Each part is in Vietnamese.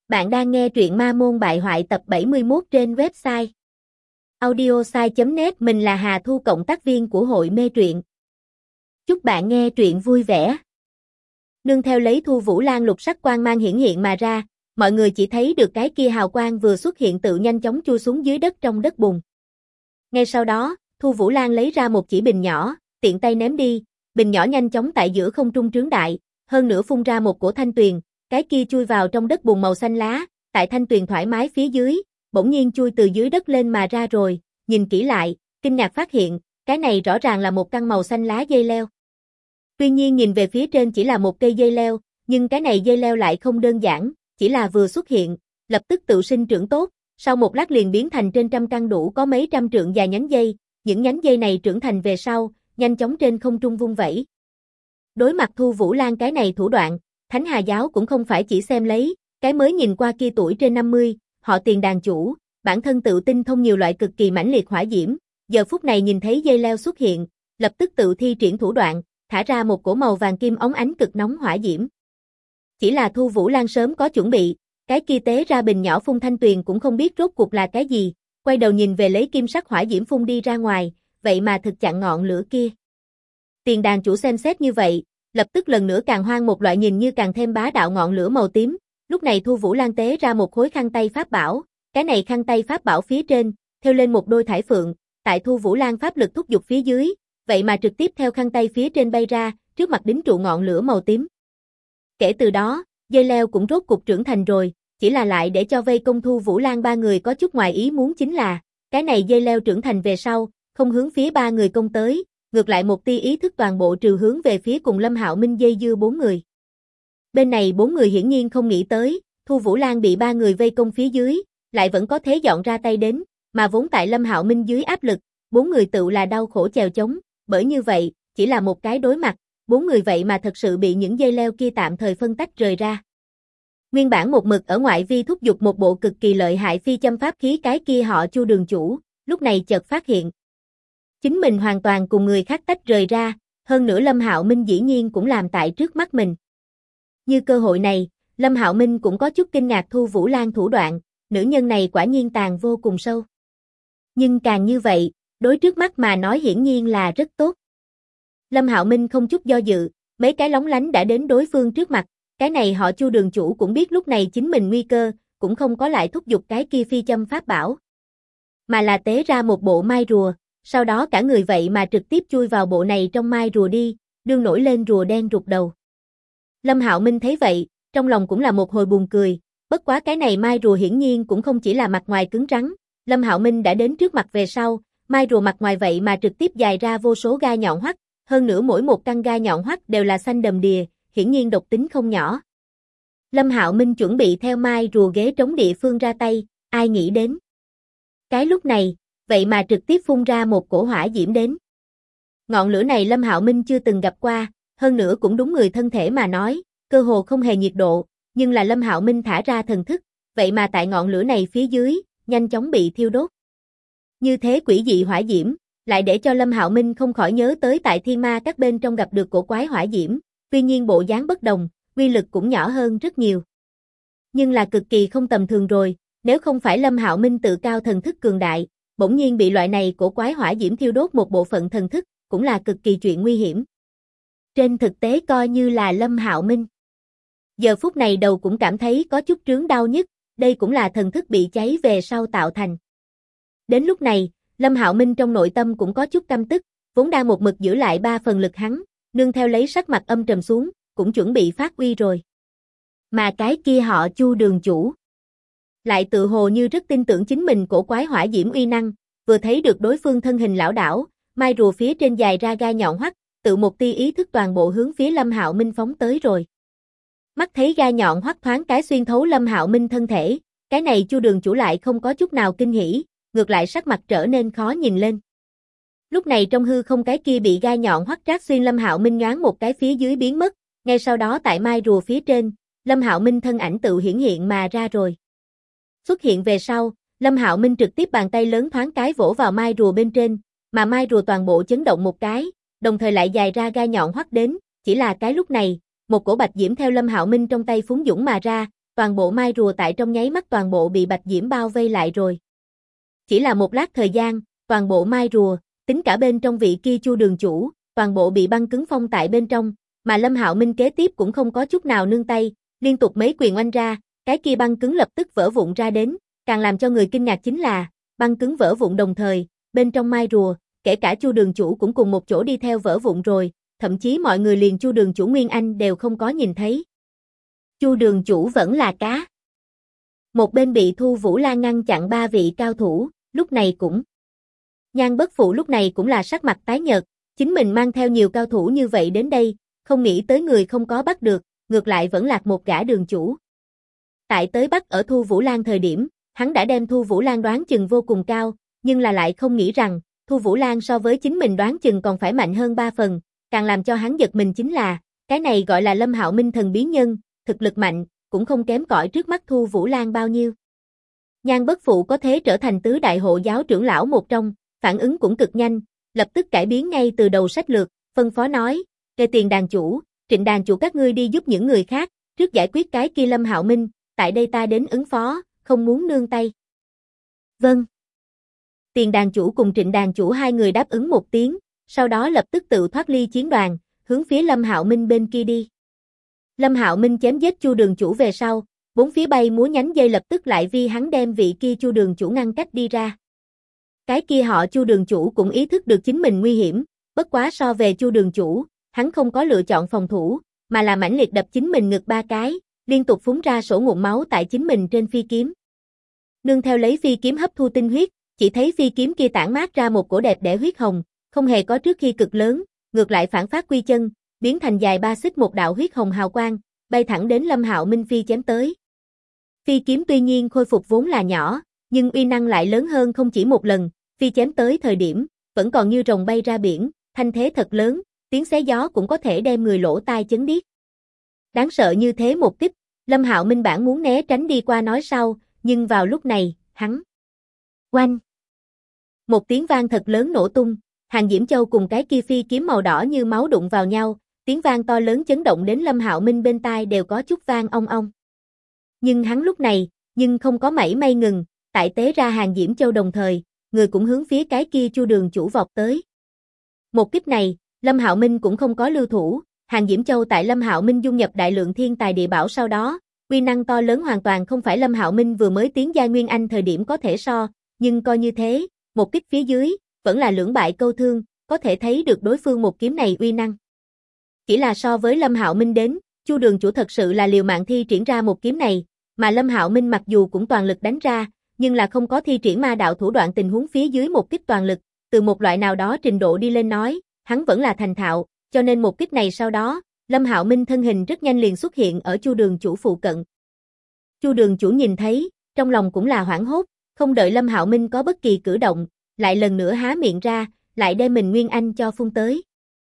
Bạn đang nghe truyện Ma Môn Bại Hoại tập 71 trên website audiosai.net. Mình là Hà Thu, cộng tác viên của hội mê truyện. Chúc bạn nghe truyện vui vẻ. Nương theo lấy Thu Vũ Lan lục sắc quang mang hiển hiện mà ra, mọi người chỉ thấy được cái kia hào quang vừa xuất hiện tự nhanh chóng chui xuống dưới đất trong đất bùn. Ngay sau đó, Thu Vũ Lan lấy ra một chỉ bình nhỏ, tiện tay ném đi, bình nhỏ nhanh chóng tại giữa không trung trướng đại, hơn nữa phun ra một cổ thanh tuyền. Cái kia chui vào trong đất bùn màu xanh lá, tại thanh tuyền thoải mái phía dưới, bỗng nhiên chui từ dưới đất lên mà ra rồi, nhìn kỹ lại, kinh ngạc phát hiện, cái này rõ ràng là một căn màu xanh lá dây leo. Tuy nhiên nhìn về phía trên chỉ là một cây dây leo, nhưng cái này dây leo lại không đơn giản, chỉ là vừa xuất hiện, lập tức tự sinh trưởng tốt, sau một lát liền biến thành trên trăm căn đủ có mấy trăm trượng dài nhánh dây, những nhánh dây này trưởng thành về sau, nhanh chóng trên không trung vung vẩy. Đối mặt Thu Vũ Lan cái này thủ đoạn, Thánh Hà Giáo cũng không phải chỉ xem lấy, cái mới nhìn qua kia tuổi trên 50, họ Tiền đàn chủ, bản thân tự tinh thông nhiều loại cực kỳ mãnh liệt hỏa diễm, giờ phút này nhìn thấy dây leo xuất hiện, lập tức tự thi triển thủ đoạn, thả ra một cổ màu vàng kim óng ánh cực nóng hỏa diễm. Chỉ là Thu Vũ Lan sớm có chuẩn bị, cái kia tế ra bình nhỏ phun thanh tuyền cũng không biết rốt cuộc là cái gì, quay đầu nhìn về lấy kim sắc hỏa diễm phun đi ra ngoài, vậy mà thực chặn ngọn lửa kia. Tiền đàn chủ xem xét như vậy, lập tức lần nữa càng hoang một loại nhìn như càng thêm bá đạo ngọn lửa màu tím, lúc này Thu Vũ Lan tế ra một khối khăn tay pháp bảo, cái này khăn tay pháp bảo phía trên, thêu lên một đôi thải phượng, tại Thu Vũ Lan pháp lực thúc giục phía dưới, vậy mà trực tiếp theo khăn tay phía trên bay ra, trước mặt đính trụ ngọn lửa màu tím. Kể từ đó, dây leo cũng rốt cục trưởng thành rồi, chỉ là lại để cho vây công Thu Vũ Lan ba người có chút ngoài ý muốn chính là, cái này dây leo trưởng thành về sau, không hướng phía ba người công tới, ngược lại một tia ý thức toàn bộ trừ hướng về phía cùng Lâm Hạo Minh dây dưa bốn người. Bên này bốn người hiển nhiên không nghĩ tới, Thu Vũ Lan bị ba người vây công phía dưới, lại vẫn có thế dọn ra tay đến, mà vốn tại Lâm Hạo Minh dưới áp lực, bốn người tự là đau khổ chèo chống, bởi như vậy, chỉ là một cái đối mặt, bốn người vậy mà thật sự bị những dây leo kia tạm thời phân tách rời ra. Nguyên bản một mực ở ngoại vi thúc giục một bộ cực kỳ lợi hại phi châm pháp khí cái kia họ Chu đường chủ, lúc này chợt phát hiện chính mình hoàn toàn cùng người khác tách rời ra, hơn nữa Lâm Hạo Minh dĩ nhiên cũng làm tại trước mắt mình. Như cơ hội này, Lâm Hạo Minh cũng có chút kinh ngạc Thu Vũ Lan thủ đoạn, nữ nhân này quả nhiên tàn vô cùng sâu. Nhưng càng như vậy, đối trước mắt mà nói hiển nhiên là rất tốt. Lâm Hạo Minh không chút do dự, mấy cái lóng lánh đã đến đối phương trước mặt, cái này họ Chu đường chủ cũng biết lúc này chính mình nguy cơ, cũng không có lại thúc giục cái kia phi châm pháp bảo, mà là tế ra một bộ mai rùa. Sau đó cả người vậy mà trực tiếp chui vào bộ này trong mai rùa đi, đương nổi lên rùa đen rụt đầu. Lâm Hạo Minh thấy vậy, trong lòng cũng là một hồi buồn cười, bất quá cái này mai rùa hiển nhiên cũng không chỉ là mặt ngoài cứng rắn, Lâm Hạo Minh đã đến trước mặt về sau, mai rùa mặt ngoài vậy mà trực tiếp dài ra vô số gai nhọn hoắt, hơn nữa mỗi một căn gai nhọn hoắt đều là xanh đầm đìa, hiển nhiên độc tính không nhỏ. Lâm Hạo Minh chuẩn bị theo mai rùa ghế trống địa phương ra tay, ai nghĩ đến. Cái lúc này, vậy mà trực tiếp phun ra một cổ hỏa diễm đến. Ngọn lửa này Lâm Hạo Minh chưa từng gặp qua, hơn nữa cũng đúng người thân thể mà nói, cơ hồ không hề nhiệt độ, nhưng là Lâm Hạo Minh thả ra thần thức, vậy mà tại ngọn lửa này phía dưới, nhanh chóng bị thiêu đốt. Như thế quỷ dị hỏa diễm, lại để cho Lâm Hạo Minh không khỏi nhớ tới tại Thiên Ma các bên trong gặp được cổ quái hỏa diễm, tuy nhiên bộ dáng bất đồng, uy lực cũng nhỏ hơn rất nhiều. Nhưng là cực kỳ không tầm thường rồi, nếu không phải Lâm Hạo Minh tự cao thần thức cường đại, bỗng nhiên bị loại này cổ quái hỏa diễm thiêu đốt một bộ phận thần thức, cũng là cực kỳ chuyện nguy hiểm. Trên thực tế coi như là Lâm Hạo Minh. Giờ phút này đầu cũng cảm thấy có chút trướng đau nhức, đây cũng là thần thức bị cháy về sau tạo thành. Đến lúc này, Lâm Hạo Minh trong nội tâm cũng có chút căm tức, vốn đang một mực giữ lại ba phần lực hắn, nương theo lấy sắc mặt âm trầm xuống, cũng chuẩn bị phát uy rồi. Mà cái kia họ Chu đường chủ lại tự hồ như rất tin tưởng chính mình cổ quái hỏa diễm uy năng, vừa thấy được đối phương thân hình lão đảo, mai rùa phía trên dài ra gai nhọn hoắt, tự một tia ý thức toàn bộ hướng phía Lâm Hạo Minh phóng tới rồi. Mắt thấy gai nhọn hoắt thoáng cái xuyên thấu Lâm Hạo Minh thân thể, cái này Chu đường chủ lại không có chút nào kinh hỉ, ngược lại sắc mặt trở nên khó nhìn lên. Lúc này trong hư không cái kia bị gai nhọn hoắt trát xuyên Lâm Hạo Minh nhoáng một cái phía dưới biến mất, ngay sau đó tại mai rùa phía trên, Lâm Hạo Minh thân ảnh tự hiển hiện mà ra rồi. Xuất hiện về sau, Lâm Hạo Minh trực tiếp bàn tay lớn thoáng cái vỗ vào mai rùa bên trên, mà mai rùa toàn bộ chấn động một cái, đồng thời lại dài ra gai nhọn hoắt đến, chỉ là cái lúc này, một cổ bạch diễm theo Lâm Hạo Minh trong tay phúng dũng mà ra, toàn bộ mai rùa tại trong nháy mắt toàn bộ bị bạch diễm bao vây lại rồi. Chỉ là một lát thời gian, toàn bộ mai rùa, tính cả bên trong vị kia Chu đường chủ, toàn bộ bị băng cứng phong tại bên trong, mà Lâm Hạo Minh kế tiếp cũng không có chút nào nương tay, liên tục mấy quyền oanh ra, cái kia băng cứng lập tức vỡ vụn ra đến, càng làm cho người kinh ngạc chính là, băng cứng vỡ vụn đồng thời, bên trong mai rùa, kể cả Chu đường chủ cũng cùng một chỗ đi theo vỡ vụn rồi, thậm chí mọi người liền Chu đường chủ Nguyên Anh đều không có nhìn thấy. Chu đường chủ vẫn là cá. Một bên bị Thu Vũ Lan ngăn chặn ba vị cao thủ, lúc này cũng. Nhan Bất Phụ lúc này cũng là sắc mặt tái nhợt, chính mình mang theo nhiều cao thủ như vậy đến đây, không nghĩ tới người không có bắt được, ngược lại vẫn lạc một gã đường chủ. Tại tới bắt ở Thu Vũ Lan thời điểm, hắn đã đem Thu Vũ Lan đoán chừng vô cùng cao, nhưng là lại không nghĩ rằng, Thu Vũ Lan so với chính mình đoán chừng còn phải mạnh hơn 3 phần, càng làm cho hắn giật mình chính là, cái này gọi là Lâm Hạo Minh thần bí nhân, thực lực mạnh, cũng không kém cỏi trước mắt Thu Vũ Lan bao nhiêu. Nhan Bất Phụ có thể trở thành tứ đại hộ giáo trưởng lão một trong, phản ứng cũng cực nhanh, lập tức cải biến ngay từ đầu sách lược, phân phó nói, Kê Tiền đàn chủ, Trịnh đàn chủ các ngươi đi giúp những người khác, trước giải quyết cái kia Lâm Hạo Minh, tại đây ta đến ứng phó, không muốn nương tay. Vâng. Tiền đàn chủ cùng Trịnh đàn chủ hai người đáp ứng một tiếng, sau đó lập tức tự thoát ly chiến đoàn, hướng phía Lâm Hạo Minh bên kia đi. Lâm Hạo Minh chém giết Chu đường chủ về sau, bốn phía bay múa nhánh dây lập tức lại vì hắn đem vị kia Chu đường chủ ngăn cách đi ra. Cái kia họ Chu đường chủ cũng ý thức được chính mình nguy hiểm, bất quá so về Chu đường chủ, hắn không có lựa chọn phòng thủ, mà là mãnh liệt đập chính mình ngực 3 cái, liên tục phúng ra sổ ngụm máu tại chính mình trên phi kiếm. Nương theo lấy phi kiếm hấp thu tinh huyết, chỉ thấy phi kiếm kia tản mát ra một cổ đẹp đẽ huyết hồng, không hề có trước khi cực lớn, ngược lại phản phát quy chân, biến thành dài 3 xích một đạo huyết hồng hào quang, bay thẳng đến Lâm Hạo Minh phi chém tới. Phi kiếm tuy nhiên khôi phục vốn là nhỏ, nhưng uy năng lại lớn hơn không chỉ một lần, phi chém tới thời điểm, vẫn còn như rồng bay ra biển, thanh thế thật lớn, tiếng xé gió cũng có thể đem người lỗ tai chấn điếc. Đáng sợ như thế một kích, Lâm Hạo Minh bản muốn né tránh đi qua nói sau, nhưng vào lúc này, hắn oanh. Một tiếng vang thật lớn nổ tung, Hàng Diễm Châu cùng cái kia phi kiếm màu đỏ như máu đụng vào nhau, tiếng vang to lớn chấn động đến Lâm Hạo Minh bên tai đều có chút vang ong ong. Nhưng hắn lúc này, nhưng không có mảy may ngừng, tại tế ra Hàng Diễm Châu đồng thời, người cũng hướng phía cái kia Chu đường chủ vọt tới. Một kích này, Lâm Hạo Minh cũng không có lưu thủ, Hàng Diễm Châu tại Lâm Hạo Minh dung nhập đại lượng thiên tài địa bảo sau đó, uy năng to lớn hoàn toàn không phải Lâm Hạo Minh vừa mới tiến giai Nguyên Anh thời điểm có thể so, nhưng coi như thế, một kích phía dưới, vẫn là lưỡng bại câu thương, có thể thấy được đối phương một kiếm này uy năng. Chỉ là so với Lâm Hạo Minh đến, Chu đường chủ thật sự là liều mạng thi triển ra một kiếm này, mà Lâm Hạo Minh mặc dù cũng toàn lực đánh ra, nhưng là không có thi triển ma đạo thủ đoạn tình huống phía dưới một kích toàn lực, từ một loại nào đó trình độ đi lên nói, hắn vẫn là thành thạo, cho nên một kích này sau đó, Lâm Hạo Minh thân hình rất nhanh liền xuất hiện ở Chu đường chủ phụ cận. Chu đường chủ nhìn thấy, trong lòng cũng là hoảng hốt, không đợi Lâm Hạo Minh có bất kỳ cử động, lại lần nữa há miệng ra, lại đem mình Nguyên Anh cho phun tới.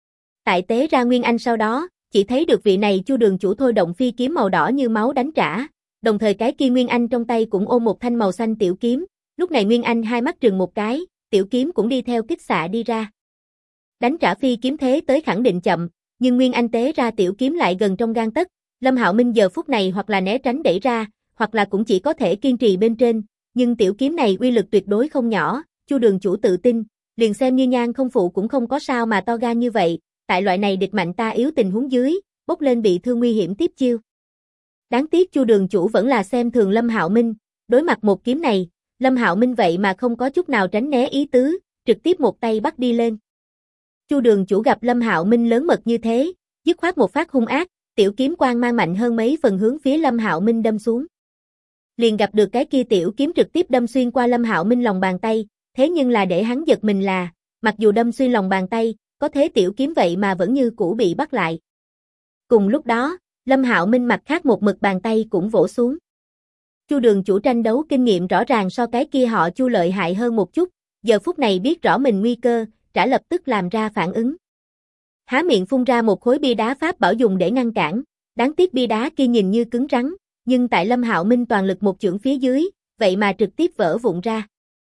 Tại tế ra Nguyên Anh sau đó, chỉ thấy được vị này Chu đường chủ thôi động phi kiếm màu đỏ như máu đánh trả, đồng thời cái kia Nguyên Anh trong tay cũng ôm một thanh màu xanh tiểu kiếm, lúc này Nguyên Anh hai mắt trừng một cái, tiểu kiếm cũng đi theo kích xạ đi ra. Đánh trả phi kiếm thế tới khẳng định chậm, nhưng Nguyên Anh tế ra tiểu kiếm lại gần trong gang tấc, Lâm Hạo Minh giờ phút này hoặc là né tránh đẩy ra, hoặc là cũng chỉ có thể kiên trì bên trên, nhưng tiểu kiếm này uy lực tuyệt đối không nhỏ, Chu đường chủ tự tin, liền xem như Nhan không phụ cũng không có sao mà to gan như vậy, tại loại này địch mạnh ta yếu tình huống dưới, bốc lên bị thương nguy hiểm tiếp chiêu. Đáng tiếc Chu đường chủ vẫn là xem thường Lâm Hạo Minh, đối mặt một kiếm này, Lâm Hạo Minh vậy mà không có chút nào tránh né ý tứ, trực tiếp một tay bắt đi lên. Chu đường chủ gặp Lâm Hạo Minh lớn mật như thế, dứt khoát một phát hung ác, tiểu kiếm quang mang mạnh hơn mấy phần hướng phía Lâm Hạo Minh đâm xuống. Liền gặp được cái kia tiểu kiếm trực tiếp đâm xuyên qua Lâm Hạo Minh lòng bàn tay, thế nhưng là để hắn giật mình là, mặc dù đâm xuyên lòng bàn tay, có thế tiểu kiếm vậy mà vẫn như cũ bị bắt lại. Cùng lúc đó, Lâm Hạo Minh mặt khác một mực bàn tay cũng vỗ xuống. Chu đường chủ tranh đấu kinh nghiệm rõ ràng so cái kia họ Chu lợi hại hơn một chút, giờ phút này biết rõ mình nguy cơ, đã lập tức làm ra phản ứng. Há miệng phun ra một khối bia đá pháp bảo dùng để ngăn cản, đáng tiếc bia đá kia nhìn như cứng rắn, nhưng tại Lâm Hạo Minh toàn lực một chưởng phía dưới, vậy mà trực tiếp vỡ vụn ra.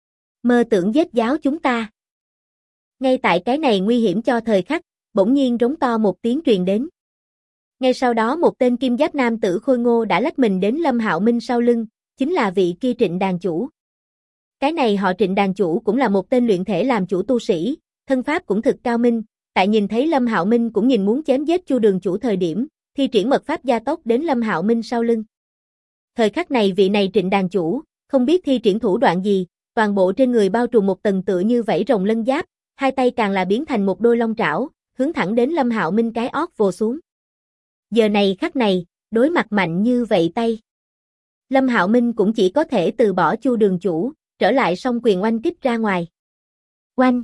Mơ tưởng giết giáo chúng ta. Ngay tại cái này nguy hiểm cho thời khắc, bỗng nhiên rống to một tiếng truyền đến. Ngay sau đó một tên kim giáp nam tử khôi ngô đã lách mình đến Lâm Hạo Minh sau lưng, chính là vị kia Trịnh đàn chủ. Cái này họ Trịnh đàn chủ cũng là một tên luyện thể làm chủ tu sĩ, thân pháp cũng thực cao minh, tại nhìn thấy Lâm Hạo Minh cũng nhìn muốn chém giết Chu đường chủ thời điểm, thi triển mật pháp gia tốc đến Lâm Hạo Minh sau lưng. Thời khắc này vị này Trịnh đàn chủ, không biết thi triển thủ đoạn gì, toàn bộ trên người bao trùm một tầng tựa như vảy rồng lân giáp, hai tay càng là biến thành một đôi long trảo, hướng thẳng đến Lâm Hạo Minh cái ót vồ xuống. Giờ này khắc này, đối mặt mạnh như vậy tay, Lâm Hạo Minh cũng chỉ có thể từ bỏ Chu đường chủ, trở lại song quyền oanh kích ra ngoài. Oanh!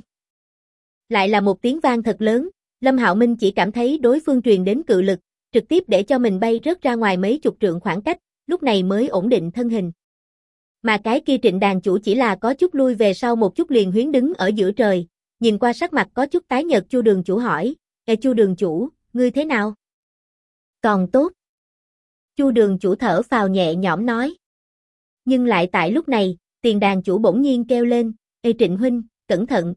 Lại là một tiếng vang thật lớn, Lâm Hạo Minh chỉ cảm thấy đối phương truyền đến cự lực, trực tiếp để cho mình bay rớt ra ngoài mấy chục trượng khoảng cách, lúc này mới ổn định thân hình. Mà cái kia Trịnh đàn chủ chỉ là có chút lui về sau một chút liền huyến đứng ở giữa trời, nhìn qua sắc mặt có chút tái nhợt Chu đường chủ hỏi, Chu đường chủ, ngươi thế nào? Còn tốt. Chu đường chủ thở phào nhẹ nhõm nói. Nhưng lại tại lúc này, Tiền đàn chủ bỗng nhiên kêu lên, Trịnh huynh, cẩn thận.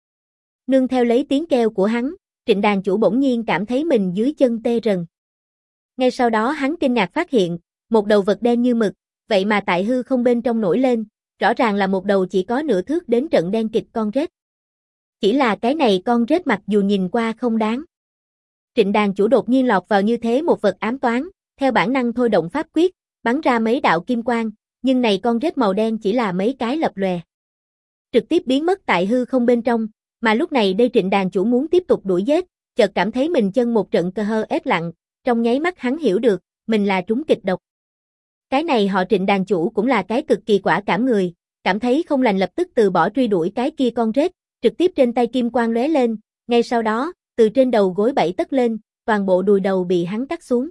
Nương theo lấy tiếng kêu của hắn, Trịnh đàn chủ bỗng nhiên cảm thấy mình dưới chân tê rần. Ngay sau đó hắn kinh ngạc phát hiện, một đầu vật đen như mực, vậy mà tại hư không bên trong nổi lên, rõ ràng là một đầu chỉ có nửa thước đến trận đen kịt con rết. Chỉ là cái này con rết mặc dù nhìn qua không đáng. Trịnh đàn chủ đột nhiên lọt vào như thế một vật ám toán, theo bản năng thôi động pháp quyết, bắn ra mấy đạo kim quang, nhưng này con rết màu đen chỉ là mấy cái lập lòe. Trực tiếp biến mất tại hư không bên trong, mà lúc này đây Trịnh đàn chủ muốn tiếp tục đuổi giết, chợt cảm thấy mình chân một trận cơ hơ ép lặng, trong nháy mắt hắn hiểu được, mình là trúng kịch độc. Cái này họ Trịnh đàn chủ cũng là cái cực kỳ quả cảm người, cảm thấy không lành lập tức từ bỏ truy đuổi cái kia con rết, trực tiếp trên tay kim quang lóe lên, ngay sau đó, từ trên đầu gối 7 tấc lên, toàn bộ đùi đầu bị hắn cắt xuống.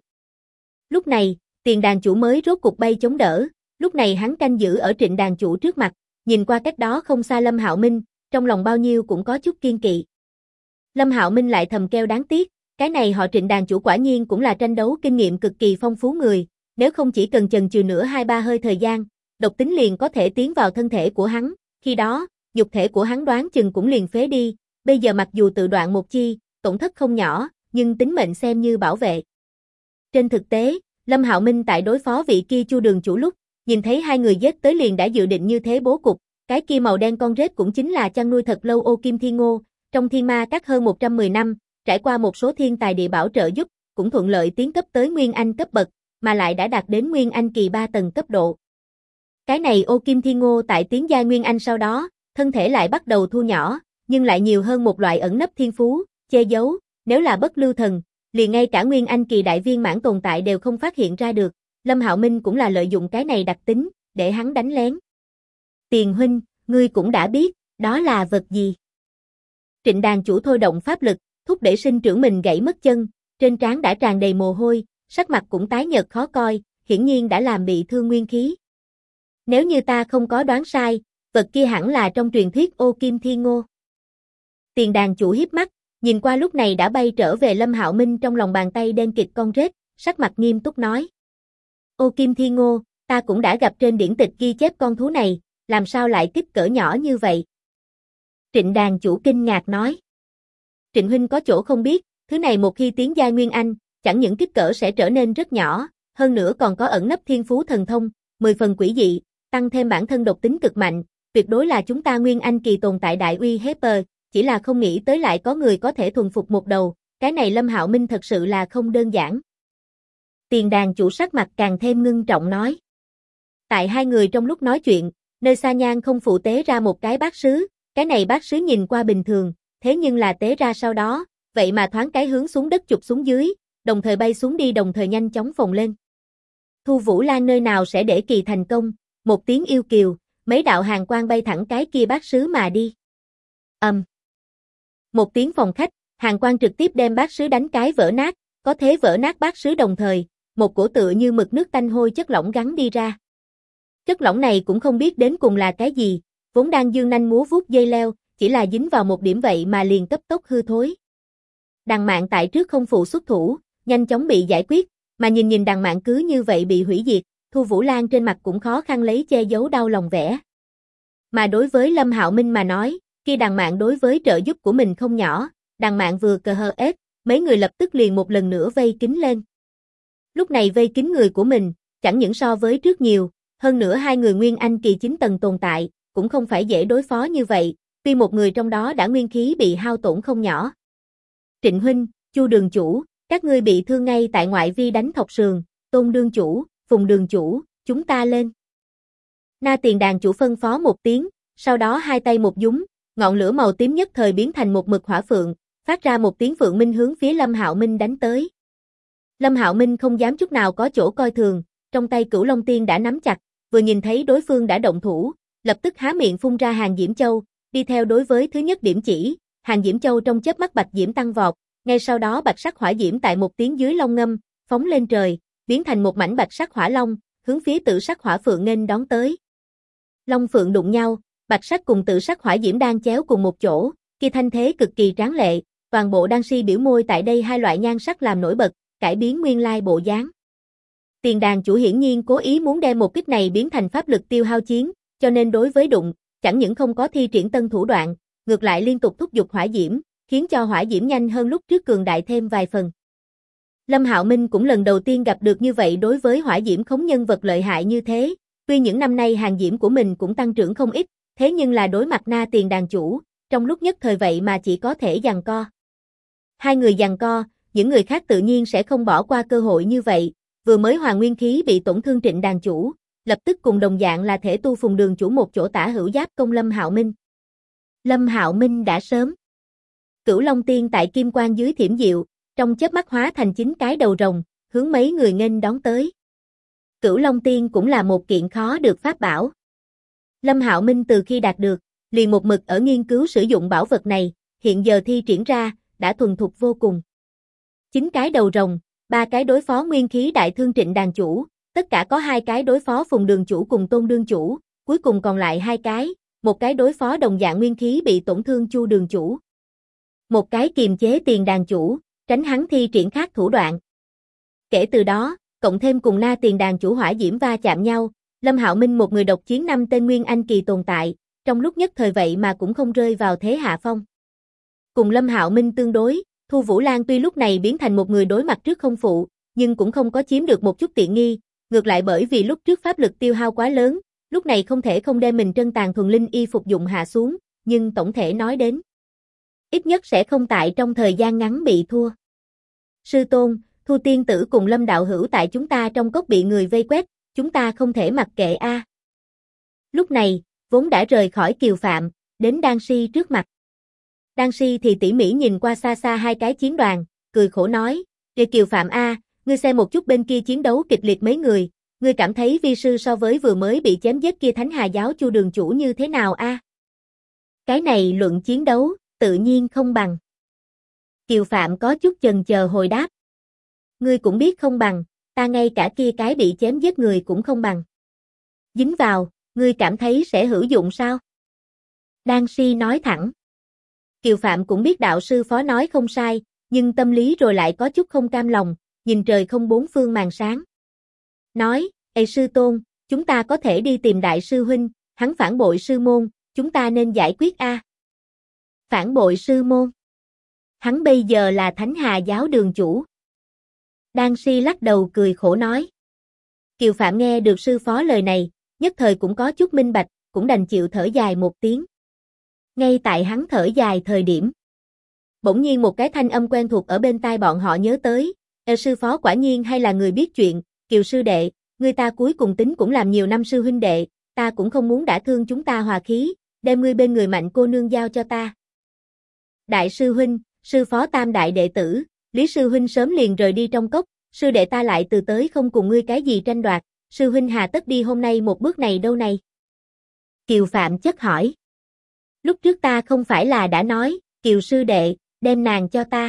Lúc này, Tiền đàn chủ mới rốt cục bay chống đỡ, lúc này hắn canh giữ ở Trịnh đàn chủ trước mặt, nhìn qua cách đó không xa Lâm Hạo Minh, trong lòng bao nhiêu cũng có chút kiên kỵ. Lâm Hạo Minh lại thầm kêu đáng tiếc, cái này họ Trịnh đàn chủ quả nhiên cũng là tranh đấu kinh nghiệm cực kỳ phong phú người, nếu không chỉ cần chần chừ nữa 2-3 hơi thời gian, độc tính liền có thể tiến vào thân thể của hắn, khi đó, nhục thể của hắn đoán chừng cũng liền phế đi, bây giờ mặc dù tự đoạn một chi, tổn thất không nhỏ, nhưng tính mệnh xem như bảo vệ. Trên thực tế, Lâm Hạo Minh tại đối phó vị kia Chu đường chủ lúc, nhìn thấy hai người giết tới liền đã dự định như thế bố cục, cái kia màu đen con rết cũng chính là chăn nuôi thật lâu Ô Kim Thiên Ngô, trong thiên ma các hơn 110 năm, trải qua một số thiên tài địa bảo trợ giúp, cũng thuận lợi tiến cấp tới Nguyên Anh cấp bậc, mà lại đã đạt đến Nguyên Anh kỳ 3 tầng cấp độ. Cái này Ô Kim Thiên Ngô tại tiến giai Nguyên Anh sau đó, thân thể lại bắt đầu thu nhỏ, nhưng lại nhiều hơn một loại ẩn nấp thiên phú, che giấu, nếu là bất lưu thần, liền ngay cả Nguyên Anh kỳ đại viên mãn tồn tại đều không phát hiện ra được. Lâm Hạo Minh cũng là lợi dụng cái này đặc tính, để hắn đánh lén. Tiền huynh, ngươi cũng đã biết, đó là vật gì? Trịnh đàn chủ thôi động pháp lực, thúc để sinh trưởng mình gãy mất chân, trên trán đã tràn đầy mồ hôi, sắc mặt cũng tái nhợt khó coi, hiển nhiên đã làm bị thương nguyên khí. Nếu như ta không có đoán sai, vật kia hẳn là trong truyền thuyết Ô Kim Thiên Ngô. Tiền đàn chủ hiếp mắt, nhìn qua lúc này đã bay trở về Lâm Hạo Minh trong lòng bàn tay đen kịt con rết, sắc mặt nghiêm túc nói. Ô Kim Thiên Ngô, ta cũng đã gặp trên điển tịch ghi chép con thú này, làm sao lại kích cỡ nhỏ như vậy? Trịnh đàn chủ kinh ngạc nói. Trịnh huynh có chỗ không biết, thứ này một khi tiến giai Nguyên Anh, chẳng những kích cỡ sẽ trở nên rất nhỏ, hơn nữa còn có ẩn nấp thiên phú thần thông, 10 phần quỷ dị, tăng thêm bản thân độc tính cực mạnh, tuyệt đối là chúng ta Nguyên Anh kỳ tồn tại đại uy hiếp, chỉ là không nghĩ tới lại có người có thể thuần phục một đầu, cái này Lâm Hạo Minh thật sự là không đơn giản. Tiền đàn chủ sắc mặt càng thêm ngưng trọng nói. Tại hai người trong lúc nói chuyện, nơi xa nhang không phụ tế ra một cái bát sứ, cái này bát sứ nhìn qua bình thường, thế nhưng là tế ra sau đó, vậy mà thoáng cái hướng xuống đất chụp xuống dưới, đồng thời bay xuống đi đồng thời nhanh chóng phồng lên. Thu Vũ Lan nơi nào sẽ để kỳ thành công, một tiếng yêu kiều, mấy đạo hàn quang bay thẳng cái kia bát sứ mà đi. Một tiếng phòng khách, hàn quang trực tiếp đem bát sứ đánh cái vỡ nát, có thế vỡ nát bát sứ đồng thời, một cổ tựa như mực nước tanh hôi chất lỏng gắn đi ra. Chất lỏng này cũng không biết đến cùng là cái gì, vốn đang dương nanh múa vuốt dây leo, chỉ là dính vào một điểm vậy mà liền cấp tốc hư thối. Đằng Mạn tại trước không phụ xuất thủ, nhanh chóng bị giải quyết, mà nhìn Đằng Mạn cứ như vậy bị hủy diệt, Thu Vũ Lan trên mặt cũng khó khăn lấy che giấu đau lòng vẻ. Mà đối với Lâm Hạo Minh mà nói, khi Đằng Mạn đối với trợ giúp của mình không nhỏ, Đằng Mạn vừa cờ hờ ết, mấy người lập tức liền một lần nữa vây kín lên. Lúc này vây kín người của mình, chẳng những so với trước nhiều, hơn nữa hai người Nguyên Anh kỳ 9 tầng tồn tại, cũng không phải dễ đối phó như vậy, tuy một người trong đó đã nguyên khí bị hao tổn không nhỏ. Trịnh huynh, Chu đường chủ, các ngươi bị thương ngay tại ngoại vi đánh thọc sườn, Tôn đương chủ, Phùng đường chủ, chúng ta lên. Na Tiền đàn chủ phân phó một tiếng, sau đó hai tay một dúng, ngọn lửa màu tím nhất thời biến thành một mực hỏa phượng, phát ra một tiếng phượng minh hướng phía Lâm Hạo Minh đánh tới. Lâm Hạo Minh không dám chút nào có chỗ coi thường, trong tay Cửu Long Tiên đã nắm chặt, vừa nhìn thấy đối phương đã động thủ, lập tức há miệng phun ra Hàng Diễm Châu, đi theo đối với thứ nhất điểm chỉ, Hàng Diễm Châu trong chớp mắt bạch diễm tăng vọt, ngay sau đó bạch sắc hỏa diễm tại một tiếng dưới long ngâm, phóng lên trời, biến thành một mảnh bạch sắc hỏa long, hướng phía tử sắc hỏa phượng nên đón tới. Long phượng đụng nhau, bạch sắc cùng tử sắc hỏa diễm đang chéo cùng một chỗ, kia thanh thế cực kỳ tráng lệ, toàn bộ đan si biểu môi tại đây hai loại nhan sắc làm nổi bật, cải biến nguyên lai bộ dáng. Tiền đàn chủ hiển nhiên cố ý muốn đem một kích này biến thành pháp lực tiêu hao chiến, cho nên đối với đụng, chẳng những không có thi triển tân thủ đoạn, ngược lại liên tục thúc giục hỏa diễm, khiến cho hỏa diễm nhanh hơn lúc trước cường đại thêm vài phần. Lâm Hạo Minh cũng lần đầu tiên gặp được như vậy đối với hỏa diễm khống nhân vật lợi hại như thế, tuy những năm nay hàng diễm của mình cũng tăng trưởng không ít, thế nhưng là đối mặt Na Tiền đàn chủ, trong lúc nhất thời vậy mà chỉ có thể giằng co. Hai người giằng co, những người khác tự nhiên sẽ không bỏ qua cơ hội như vậy, vừa mới hoàng nguyên khí bị tổn thương Trịnh đàn chủ, lập tức cùng đồng dạng là thể tu Phùng đường chủ một chỗ tả hữu giáp công Lâm Hạo Minh. Lâm Hạo Minh đã sớm. Cửu Long Tiên tại kim quang dưới thiểm diệu, trong chớp mắt hóa thành 9 cái đầu rồng, hướng mấy người nghênh đón tới. Cửu Long Tiên cũng là một kiện khó được pháp bảo. Lâm Hạo Minh từ khi đạt được, liền một mực ở nghiên cứu sử dụng bảo vật này, hiện giờ thi triển ra, đã thuần thục vô cùng. 9 cái đầu rồng, 3 cái đối phó nguyên khí đại thương Trịnh đàn chủ, tất cả có 2 cái đối phó Phùng đường chủ cùng Tôn đương chủ, cuối cùng còn lại 2 cái, một cái đối phó đồng dạng nguyên khí bị tổn thương Chu đường chủ. Một cái kiềm chế Tiền đàn chủ, tránh hắn thi triển khác thủ đoạn. Kể từ đó, cộng thêm cùng Na Tiền đàn chủ hỏa diễm va chạm nhau, Lâm Hạo Minh một người độc chiến 5 tên Nguyên Anh kỳ tồn tại, trong lúc nhất thời vậy mà cũng không rơi vào thế hạ phong. Cùng Lâm Hạo Minh tương đối, Thu Vũ Lan tuy lúc này biến thành một người đối mặt trước không phụ, nhưng cũng không có chiếm được một chút tiện nghi, ngược lại bởi vì lúc trước pháp lực tiêu hao quá lớn, lúc này không thể không đem mình trân tàn thuần linh y phục dụng hạ xuống, nhưng tổng thể nói đến, ít nhất sẽ không tại trong thời gian ngắn bị thua. Sư Tôn, Thu tiên tử cùng Lâm đạo hữu tại chúng ta trong cốc bị người vây quét, chúng ta không thể mặc kệ a. Lúc này, vốn đã rời khỏi Kiều Phạm, đến Đan Si trước mặt. Đan Si thì tỉ mỉ nhìn qua xa xa hai cái chiến đoàn, cười khổ nói, Kiều Phạm a, ngươi xem một chút bên kia chiến đấu kịch liệt mấy người, ngươi cảm thấy vi sư so với vừa mới bị chém giết kia Thánh Hà giáo Chu đường chủ như thế nào a? Cái này luận chiến đấu, tự nhiên không bằng. Kiều Phạm có chút chần chờ hồi đáp. Ngươi cũng biết không bằng, ta ngay cả kia cái bị chém giết người cũng không bằng. Dính vào, ngươi cảm thấy sẽ hữu dụng sao? Đan Si nói thẳng. Kiều Phạm cũng biết đạo sư phó nói không sai, nhưng tâm lý rồi lại có chút không cam lòng, nhìn trời không bốn phương màn sáng. Nói, Ê sư tôn, chúng ta có thể đi tìm đại sư huynh, hắn phản bội sư môn, chúng ta nên giải quyết a. Phản bội sư môn. Hắn bây giờ là Thánh Hà giáo đường chủ. Đan Si lắc đầu cười khổ nói. Kiều Phạm nghe được sư phó lời này, nhất thời cũng có chút minh bạch, cũng đành chịu thở dài một tiếng. Ngay tại hắn thở dài thời điểm, bỗng nhiên một cái thanh âm quen thuộc ở bên tai bọn họ nhớ tới, sư phó quả nhiên hay là người biết chuyện, Kiều sư đệ, ngươi ta cuối cùng tính cũng làm nhiều năm sư huynh đệ, ta cũng không muốn đả thương chúng ta hòa khí, đem ngươi bên người Mạnh cô nương giao cho ta. Đại sư huynh, sư phó tam đại đệ tử, Lý sư huynh sớm liền rời đi trong cốc, sư đệ ta lại từ tới không cùng ngươi cái gì tranh đoạt, sư huynh hà tất đi hôm nay một bước này đâu này? Kiều Phạm chất hỏi. Lúc trước ta không phải là đã nói, Kiều sư đệ, đem nàng cho ta.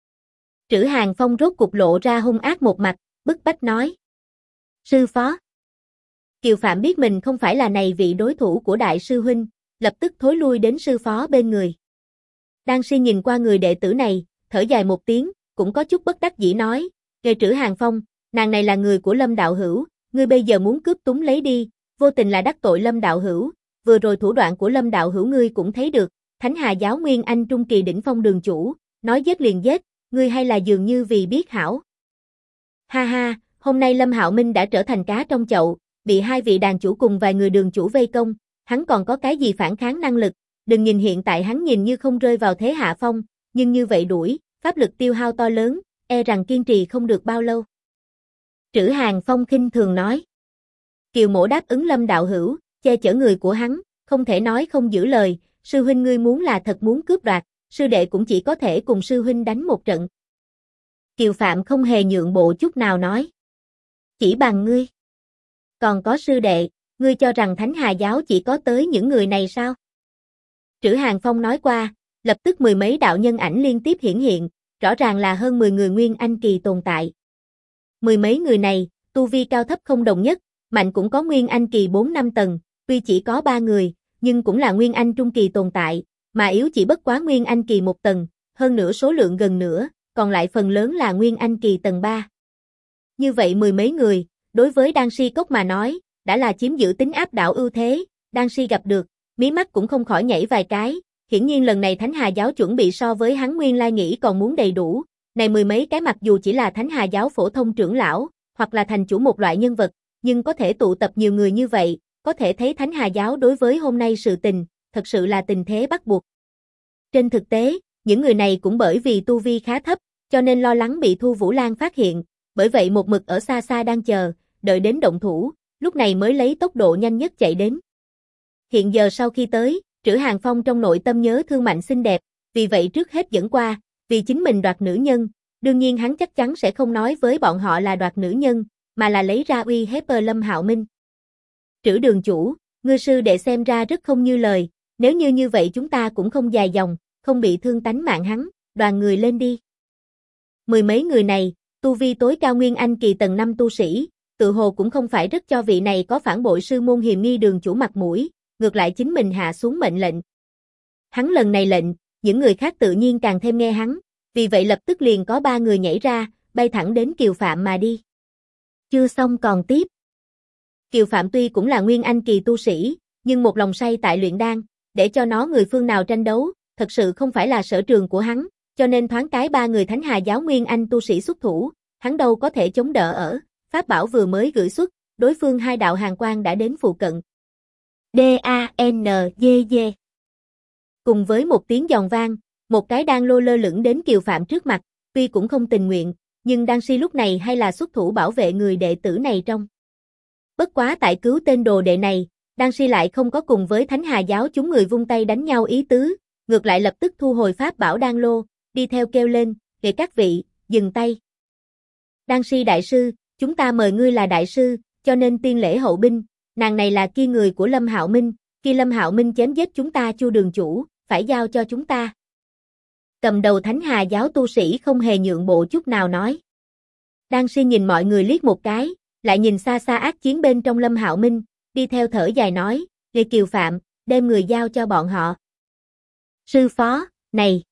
Trữ Hàng Phong rốt cục lộ ra hung ác một mặt, bức bách nói. Sư phó. Kiều Phạm biết mình không phải là này vị đối thủ của đại sư huynh, lập tức thối lui đến sư phó bên người. Đan Si nhìn qua người đệ tử này, thở dài một tiếng, cũng có chút bất đắc dĩ nói, Nghề Trữ Hàng Phong, nàng này là người của Lâm đạo hữu, ngươi bây giờ muốn cướp túng lấy đi, vô tình là đắc tội Lâm đạo hữu, vừa rồi thủ đoạn của Lâm đạo hữu ngươi cũng thấy được, Thánh Hà giáo Nguyên Anh trung kỳ đỉnh phong đường chủ, nói giết liền giết, ngươi hay là dường như vì biết hảo. Ha ha, hôm nay Lâm Hạo Minh đã trở thành cá trong chậu, bị hai vị đàn chủ cùng vài người đường chủ vây công, hắn còn có cái gì phản kháng năng lực, đừng nhìn hiện tại hắn nhìn như không rơi vào thế hạ phong, nhưng như vậy đuổi, pháp lực tiêu hao to lớn, e rằng kiên trì không được bao lâu. Trữ Hàng Phong khinh thường nói. Kiều Mỗ đáp ứng Lâm đạo hữu, che chở người của hắn, không thể nói không giữ lời, sư huynh ngươi muốn là thật muốn cướp đoạt, sư đệ cũng chỉ có thể cùng sư huynh đánh một trận. Kiều Phạm không hề nhượng bộ chút nào nói. Chỉ bằng ngươi. Còn có sư đệ, ngươi cho rằng Thánh Hà giáo chỉ có tới những người này sao? Trữ Hàng Phong nói qua, lập tức mười mấy đạo nhân ảnh liên tiếp hiển hiện, rõ ràng là hơn 10 người Nguyên Anh kỳ tồn tại. Mười mấy người này, tu vi cao thấp không đồng nhất, mạnh cũng có Nguyên Anh kỳ 4-5 tầng, tuy chỉ có 3 người, nhưng cũng là Nguyên Anh trung kỳ tồn tại, mà yếu chỉ bất quá Nguyên Anh kỳ 1 tầng, hơn nữa số lượng gần nửa, còn lại phần lớn là Nguyên Anh kỳ tầng 3. Như vậy mười mấy người, đối với Đan Si Cốc mà nói, đã là chiếm giữ tính áp đảo ưu thế, Đan Si gặp được, mí mắt cũng không khỏi nhảy vài cái, hiển nhiên lần này Thánh Hà giáo chuẩn bị so với hắn nguyên lai nghĩ còn muốn đầy đủ, này mười mấy cái mặc dù chỉ là Thánh Hà giáo phổ thông trưởng lão, hoặc là thành chủ một loại nhân vật, nhưng có thể tụ tập nhiều người như vậy, có thể thấy Thánh Hà giáo đối với hôm nay sự tình, thật sự là tình thế bắt buộc. Trên thực tế, những người này cũng bởi vì tu vi khá thấp, cho nên lo lắng bị Thu Vũ Lan phát hiện, bởi vậy một mực ở xa xa đang chờ, đợi đến động thủ, lúc này mới lấy tốc độ nhanh nhất chạy đến. Hiện giờ sau khi tới, Trữ Hàng Phong trong nội tâm nhớ thương Mạnh xinh đẹp, vì vậy trước hết dẫn qua, vì chính mình đoạt nữ nhân, đương nhiên hắn chắc chắn sẽ không nói với bọn họ là đoạt nữ nhân, mà là lấy ra uy hiếp Lâm Hạo Minh. Trữ đường chủ, ngươi sư đệ xem ra rất không như lời, nếu như vậy chúng ta cũng không dài dòng, không bị thương tánh mạng hắn, đoàn người lên đi. Mười mấy người này, tu vi tối cao Nguyên Anh kỳ tầng 5 tu sĩ, tự hồ cũng không phải rất cho vị này có phản bội sư môn hiềm nghi đường chủ mặt mũi, ngược lại chính mình hạ xuống mệnh lệnh. Hắn lần này lệnh, những người khác tự nhiên càng thêm nghe hắn, vì vậy lập tức liền có 3 người nhảy ra, bay thẳng đến Kiều Phạm mà đi. Chưa xong còn tiếp. Kiều Phạm tuy cũng là Nguyên Anh kỳ tu sĩ, nhưng một lòng say tại luyện đan, để cho nó người phương nào tranh đấu, thật sự không phải là sở trường của hắn, cho nên thoáng cái 3 người Thánh Hà giáo Nguyên Anh tu sĩ xuất thủ, hắn đâu có thể chống đỡ ở, pháp bảo vừa mới gửi xuất, đối phương 2 đạo hàn quang đã đến phụ cận. D-A-N-G-G. Cùng với một tiếng giòn vang, một cái đan lô lơ lửng đến Kiều Phạm trước mặt, tuy cũng không tình nguyện, nhưng Đan Si lúc này hay là xuất thủ bảo vệ người đệ tử này trong. Bất quá tại cứu tên đồ đệ này, Đan Si lại không có cùng với Thánh Hà giáo chúng người vung tay đánh nhau ý tứ, ngược lại lập tức thu hồi pháp bảo đan lô, đi theo kêu lên, kể các vị, dừng tay. Đan Si đại sư, chúng ta mời ngươi là đại sư, cho nên tiên lễ hậu binh, nàng này là kia người của Lâm Hạo Minh, khi Lâm Hạo Minh chém giết chúng ta Chu đường chủ, phải giao cho chúng ta. Cầm đầu Thánh Hà giáo tu sĩ không hề nhượng bộ chút nào nói. Đan Si nhìn mọi người liếc một cái, lại nhìn xa xa ác chiến bên trong Lâm Hạo Minh, đi theo thở dài nói, Lê Kiều Phạm, đem người giao cho bọn họ. Sư phó, này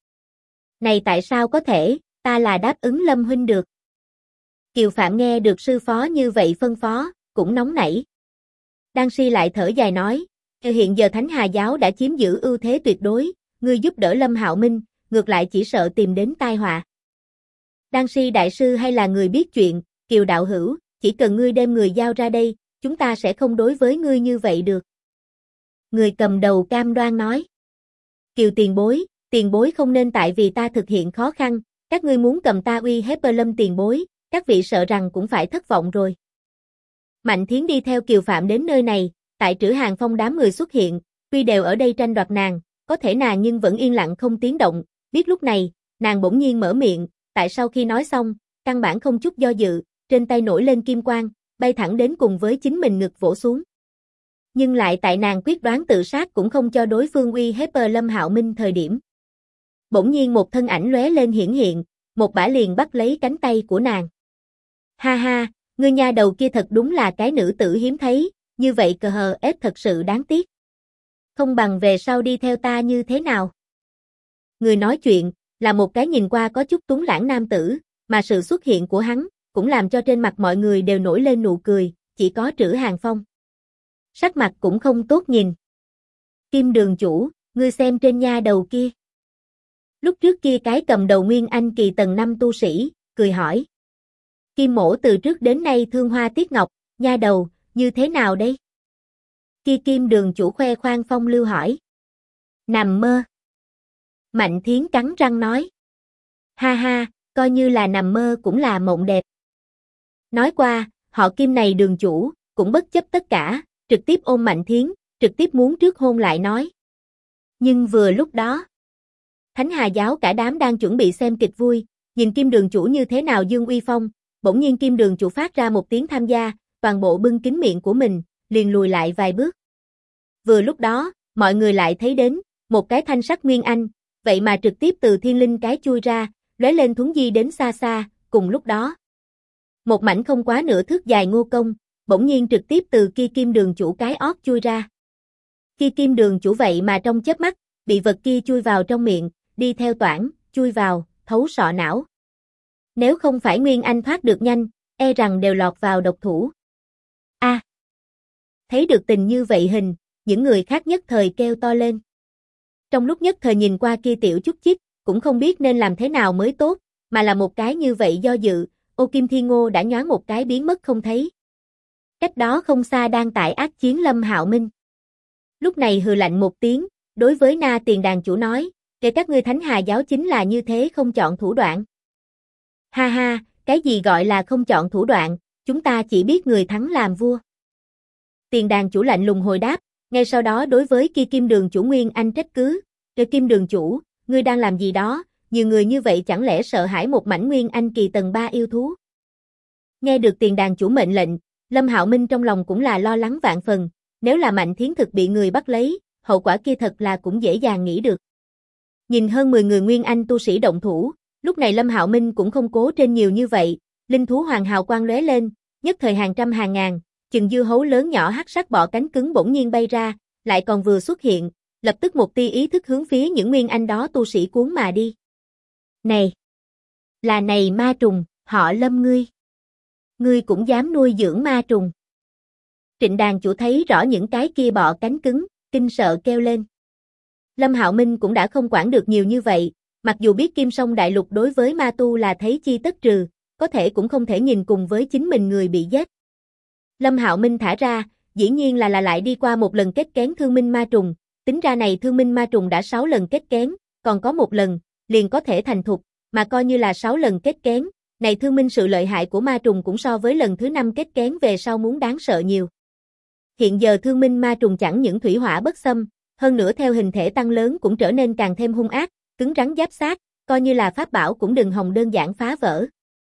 tại sao có thể, ta là đáp ứng Lâm huynh được. Kiều Phạm nghe được sư phó như vậy phân phó, cũng nóng nảy. Đan Si lại thở dài nói, hiện giờ Thánh Hà giáo đã chiếm giữ ưu thế tuyệt đối, ngươi giúp đỡ Lâm Hạo Minh, ngược lại chỉ sợ tìm đến tai họa. Đan Si đại sư hay là người biết chuyện, Kiều đạo hữu, chỉ cần ngươi đem người giao ra đây, chúng ta sẽ không đối với ngươi như vậy được. Người cầm đầu cam đoan nói. Kiều tiền bối không nên tại vì ta thực hiện khó khăn, các ngươi muốn cầm ta uy hiếp Lâm tiền bối, các vị sợ rằng cũng phải thất vọng rồi. Mạnh Thiến đi theo Kiều Phạm đến nơi này, tại Trữ Hàng Phong đám người xuất hiện, tuy đều ở đây tranh đoạt nàng, có thể nàng nhưng vẫn yên lặng không tiếng động, biết lúc này, nàng bỗng nhiên mở miệng, tại sau khi nói xong, căn bản không chút do dự, trên tay nổi lên kim quang, bay thẳng đến cùng với chính mình ngực vỗ xuống. Nhưng lại tại nàng quyết đoán tự sát cũng không cho đối phương uy hiếp Lâm Hạo Minh thời điểm. Bỗng nhiên một thân ảnh lóe lên hiển hiện, một bả liền bắt lấy cánh tay của nàng. Ha ha, ngươi nha đầu kia thật đúng là cái nữ tử hiếm thấy, như vậy cờ hờ ết thật sự đáng tiếc. Không bằng về sau đi theo ta như thế nào? Người nói chuyện, là một cái nhìn qua có chút tuấn lãng nam tử, mà sự xuất hiện của hắn, cũng làm cho trên mặt mọi người đều nổi lên nụ cười, chỉ có Trữ Hàng Phong. Sắc mặt cũng không tốt nhìn. Kim đường chủ, ngươi xem trên nha đầu kia. Lúc trước kia cái cầm đầu Nguyên Anh kỳ tầng 5 tu sĩ, cười hỏi. Kim mỗ từ trước đến nay thương hoa tiếc ngọc, nha đầu, như thế nào đây? Kia Kim đường chủ khoe khoang phong lưu hỏi. Nằm mơ. Mạnh Thiến cắn răng nói. Ha ha, coi như là nằm mơ cũng là mộng đẹp. Nói qua, họ Kim này đường chủ, cũng bất chấp tất cả, trực tiếp ôm Mạnh Thiến, trực tiếp muốn trước hôn lại nói. Nhưng vừa lúc đó, Thánh Hà giáo cả đám đang chuẩn bị xem kịch vui, nhìn Kim đường chủ như thế nào dương uy phong, bỗng nhiên Kim đường chủ phát ra một tiếng tham gia, toàn bộ bưng kín miệng của mình, liền lùi lại vài bước. Vừa lúc đó, mọi người lại thấy đến, một cái thanh sắc Nguyên Anh, vậy mà trực tiếp từ thiên linh cái chui ra, lóe lên thuấn di đến xa xa, cùng lúc đó. Một mảnh không quá nửa thước dài ngô công, bỗng nhiên trực tiếp từ kia Kim đường chủ cái ót chui ra. Kia Kim đường chủ vậy mà trong chớp mắt, bị vật kia chui vào trong miệng, đi theo toảng, chui vào, thấu sọ não. Nếu không phải Nguyên Anh thoát được nhanh, e rằng đều lọt vào độc thủ. A. Thấy được tình như vậy hình, những người khác nhất thời kêu to lên. Trong lúc nhất thời nhìn qua kia tiểu chút chít, cũng không biết nên làm thế nào mới tốt, mà là một cái như vậy do dự, Ô Kim Thiên Ngô đã nhoáng một cái biến mất không thấy. Cách đó không xa đang tại ác chiến Lâm Hạo Minh. Lúc này hừ lạnh một tiếng, đối với Na Tiền đàn chủ nói, kể các ngươi Thánh Hà giáo chính là như thế không chọn thủ đoạn. Ha ha, cái gì gọi là không chọn thủ đoạn, chúng ta chỉ biết người thắng làm vua. Tiền đàn chủ lạnh lùng hồi đáp, ngay sau đó đối với kia Kim đường chủ Nguyên Anh trách cứ, "Kìa Kim đường chủ, ngươi đang làm gì đó, nhiều người như vậy chẳng lẽ sợ hãi một mảnh Nguyên Anh kỳ tầng 3 yêu thú?" Nghe được tiền đàn chủ mệnh lệnh, Lâm Hạo Minh trong lòng cũng là lo lắng vạn phần, nếu là Mạnh Thiến thực bị người bắt lấy, hậu quả kia thật là cũng dễ dàng nghĩ được. Nhìn hơn 10 người Nguyên Anh tu sĩ động thủ, lúc này Lâm Hạo Minh cũng không cố trên nhiều như vậy, linh thú hoàng hào quang lóe lên, nhất thời hàng trăm hàng ngàn, chừng dưa hấu lớn nhỏ hắc sắc bọ cánh cứng bỗng nhiên bay ra, lại còn vừa xuất hiện, lập tức một tia ý thức hướng phía những Nguyên Anh đó tu sĩ cuốn mà đi. Này! Là này ma trùng, họ Lâm ngươi! Ngươi cũng dám nuôi dưỡng ma trùng. Trịnh đàn chủ thấy rõ những cái kia bọ cánh cứng, kinh sợ kêu lên. Lâm Hạo Minh cũng đã không quản được nhiều như vậy, mặc dù biết Kim Sông Đại Lục đối với ma tu là thấy chi tất trừ, có thể cũng không thể nhìn cùng với chính mình người bị giết. Lâm Hạo Minh thả ra, dĩ nhiên là lại đi qua một lần kết kén thương minh ma trùng, tính ra này thương minh ma trùng đã 6 lần kết kén, còn có một lần, liền có thể thành thục, mà coi như là 6 lần kết kén, này thương minh sự lợi hại của ma trùng cũng so với lần thứ 5 kết kén về sau muốn đáng sợ nhiều. Hiện giờ thương minh ma trùng chẳng những thủy hỏa bất xâm, hơn nữa theo hình thể tăng lớn cũng trở nên càng thêm hung ác, cứng rắn giáp xác, coi như là pháp bảo cũng đừng hòng đơn giản phá vỡ.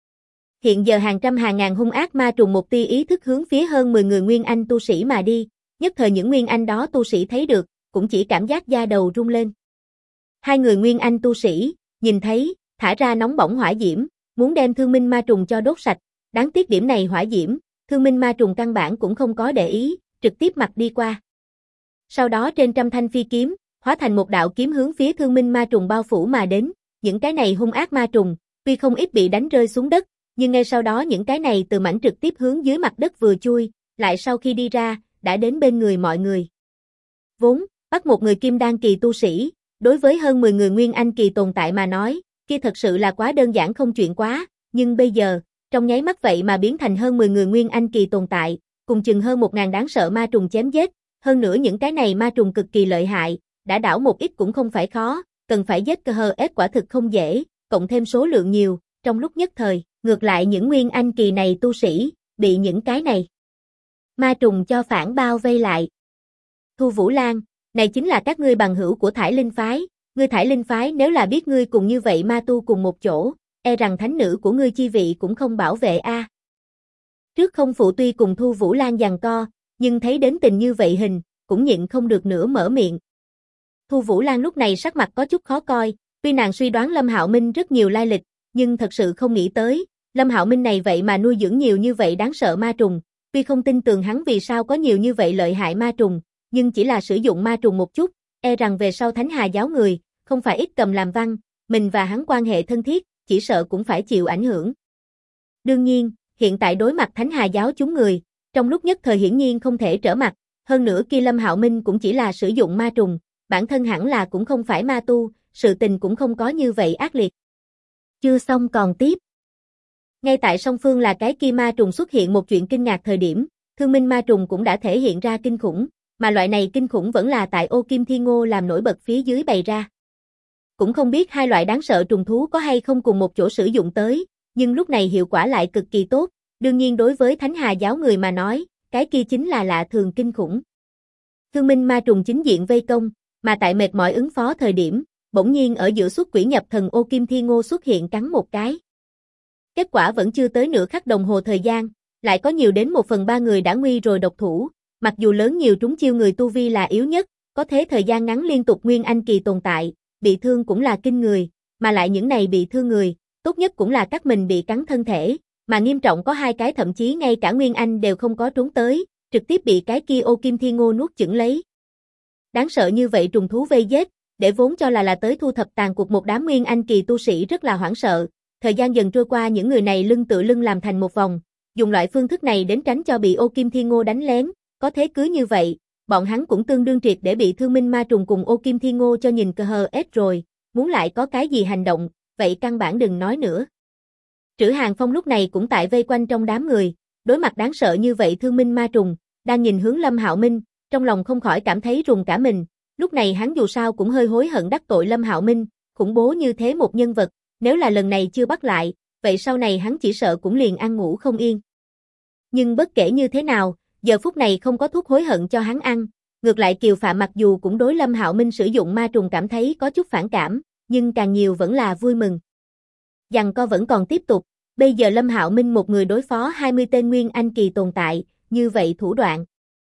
Hiện giờ hàng trăm hàng ngàn hung ác ma trùng một tia ý thức hướng phía hơn 10 người Nguyên Anh tu sĩ mà đi, nhất thời những Nguyên Anh đó tu sĩ thấy được, cũng chỉ cảm giác da đầu rung lên. Hai người Nguyên Anh tu sĩ, nhìn thấy, thả ra nóng bỏng hỏa diễm, muốn đem thương minh ma trùng cho đốt sạch, đáng tiếc điểm này hỏa diễm, thương minh ma trùng căn bản cũng không có để ý, trực tiếp mặc đi qua. Sau đó trên trăm thanh phi kiếm, hóa thành một đạo kiếm hướng phía thương minh ma trùng bao phủ mà đến, những cái này hung ác ma trùng, tuy không ít bị đánh rơi xuống đất, nhưng ngay sau đó những cái này từ mảnh trực tiếp hướng dưới mặt đất vừa chui, lại sau khi đi ra, đã đến bên người mọi người. Vốn, bắt một người kim đan kỳ tu sĩ, đối với hơn 10 người Nguyên Anh kỳ tồn tại mà nói, kia thật sự là quá đơn giản không chuyện quá, nhưng bây giờ, trong nháy mắt vậy mà biến thành hơn 10 người Nguyên Anh kỳ tồn tại, cùng chừng hơn 1000 đáng sợ ma trùng chém giết, hơn nữa những cái này ma trùng cực kỳ lợi hại, đã đảo một ít cũng không phải khó, cần phải giết cơ hờ ép quả thực không dễ, cộng thêm số lượng nhiều, trong lúc nhất thời, ngược lại những Nguyên Anh kỳ này tu sĩ, bị những cái này ma trùng cho phản bao vây lại. Thu Vũ Lan, này chính là các ngươi bằng hữu của Thải Linh Phái, ngươi Thải Linh Phái nếu là biết ngươi cùng như vậy ma tu cùng một chỗ, e rằng thánh nữ của ngươi chi vị cũng không bảo vệ a. Trước không phụ tuy cùng Thu Vũ Lan giằng co, nhưng thấy đến tình như vậy hình, cũng nhịn không được nữa mở miệng. Thu Vũ Lan lúc này sắc mặt có chút khó coi, tuy nàng suy đoán Lâm Hạo Minh rất nhiều lai lịch, nhưng thật sự không nghĩ tới, Lâm Hạo Minh này vậy mà nuôi dưỡng nhiều như vậy đáng sợ ma trùng, tuy không tin tưởng hắn vì sao có nhiều như vậy lợi hại ma trùng, nhưng chỉ là sử dụng ma trùng một chút, e rằng về sau Thánh Hà giáo người, không phải ít cầm làm văn, mình và hắn quan hệ thân thiết, chỉ sợ cũng phải chịu ảnh hưởng. Đương nhiên, hiện tại đối mặt Thánh Hà giáo chúng người, trong lúc nhất thời hiển nhiên không thể trở mặt, hơn nữa kia Lâm Hạo Minh cũng chỉ là sử dụng ma trùng, bản thân hẳn là cũng không phải ma tu, sự tình cũng không có như vậy ác liệt. Chưa xong còn tiếp. Ngay tại song phương là cái kia ma trùng xuất hiện một chuyện kinh ngạc thời điểm, Thương Minh ma trùng cũng đã thể hiện ra kinh khủng, mà loại này kinh khủng vẫn là tại Ô Kim Thiên Ngô làm nổi bật phía dưới bày ra. Cũng không biết hai loại đáng sợ trùng thú có hay không cùng một chỗ sử dụng tới, nhưng lúc này hiệu quả lại cực kỳ tốt, đương nhiên đối với Thánh Hà giáo người mà nói, cái kia chính là lạ thường kinh khủng. Thương Minh ma trùng chính diện vây công, mà tại mệt mỏi ứng phó thời điểm, bỗng nhiên ở giữa xuất quỷ nhập thần Ô Kim Thiên Ngô xuất hiện cắn một cái. Kết quả vẫn chưa tới nửa khắc đồng hồ thời gian, lại có nhiều đến 1/3 người đã nguy rồi độc thủ, mặc dù lớn nhiều trúng chiêu người tu vi là yếu nhất, có thế thời gian ngắn liên tục nguyên anh kỳ tồn tại, bị thương cũng là kinh người, mà lại những này bị thương người, tốt nhất cũng là các mình bị cắn thân thể, mà nghiêm trọng có 2 cái thậm chí ngay cả nguyên anh đều không có trốn tới, trực tiếp bị cái kia Ô Kim Thiên Ngô nuốt chửng lấy. Đáng sợ như vậy trùng thú vây giết, để vốn cho là tới thu thập tàn cuộc một đám nguyên anh kỳ tu sĩ rất là hoảng sợ. Thời gian dần trôi qua những người này lưng tựa lưng làm thành một vòng, dùng loại phương thức này đến tránh cho bị Ô Kim Thiên Ngô đánh lén, có thế cứ như vậy, bọn hắn cũng tương đương triệt để bị Thương Minh ma trùng cùng Ô Kim Thiên Ngô cho nhìn cờ hờ ết rồi, muốn lại có cái gì hành động, vậy căn bản đừng nói nữa. Trữ Hàng Phong lúc này cũng tại vây quanh trong đám người, đối mặt đáng sợ như vậy Thương Minh ma trùng, đang nhìn hướng Lâm Hạo Minh, trong lòng không khỏi cảm thấy rùng cả mình, lúc này hắn dù sao cũng hơi hối hận đắc tội Lâm Hạo Minh, khủng bố như thế một nhân vật, nếu là lần này chưa bắt lại, vậy sau này hắn chỉ sợ cũng liền ăn ngủ không yên. Nhưng bất kể như thế nào, giờ phút này không có thuốc hối hận cho hắn ăn, ngược lại Kiều Phạm mặc dù cũng đối Lâm Hạo Minh sử dụng ma trùng cảm thấy có chút phản cảm, nhưng càng nhiều vẫn là vui mừng. Giằng co vẫn còn tiếp tục, bây giờ Lâm Hạo Minh một người đối phó 20 tên nguyên anh kỳ tồn tại, như vậy thủ đoạn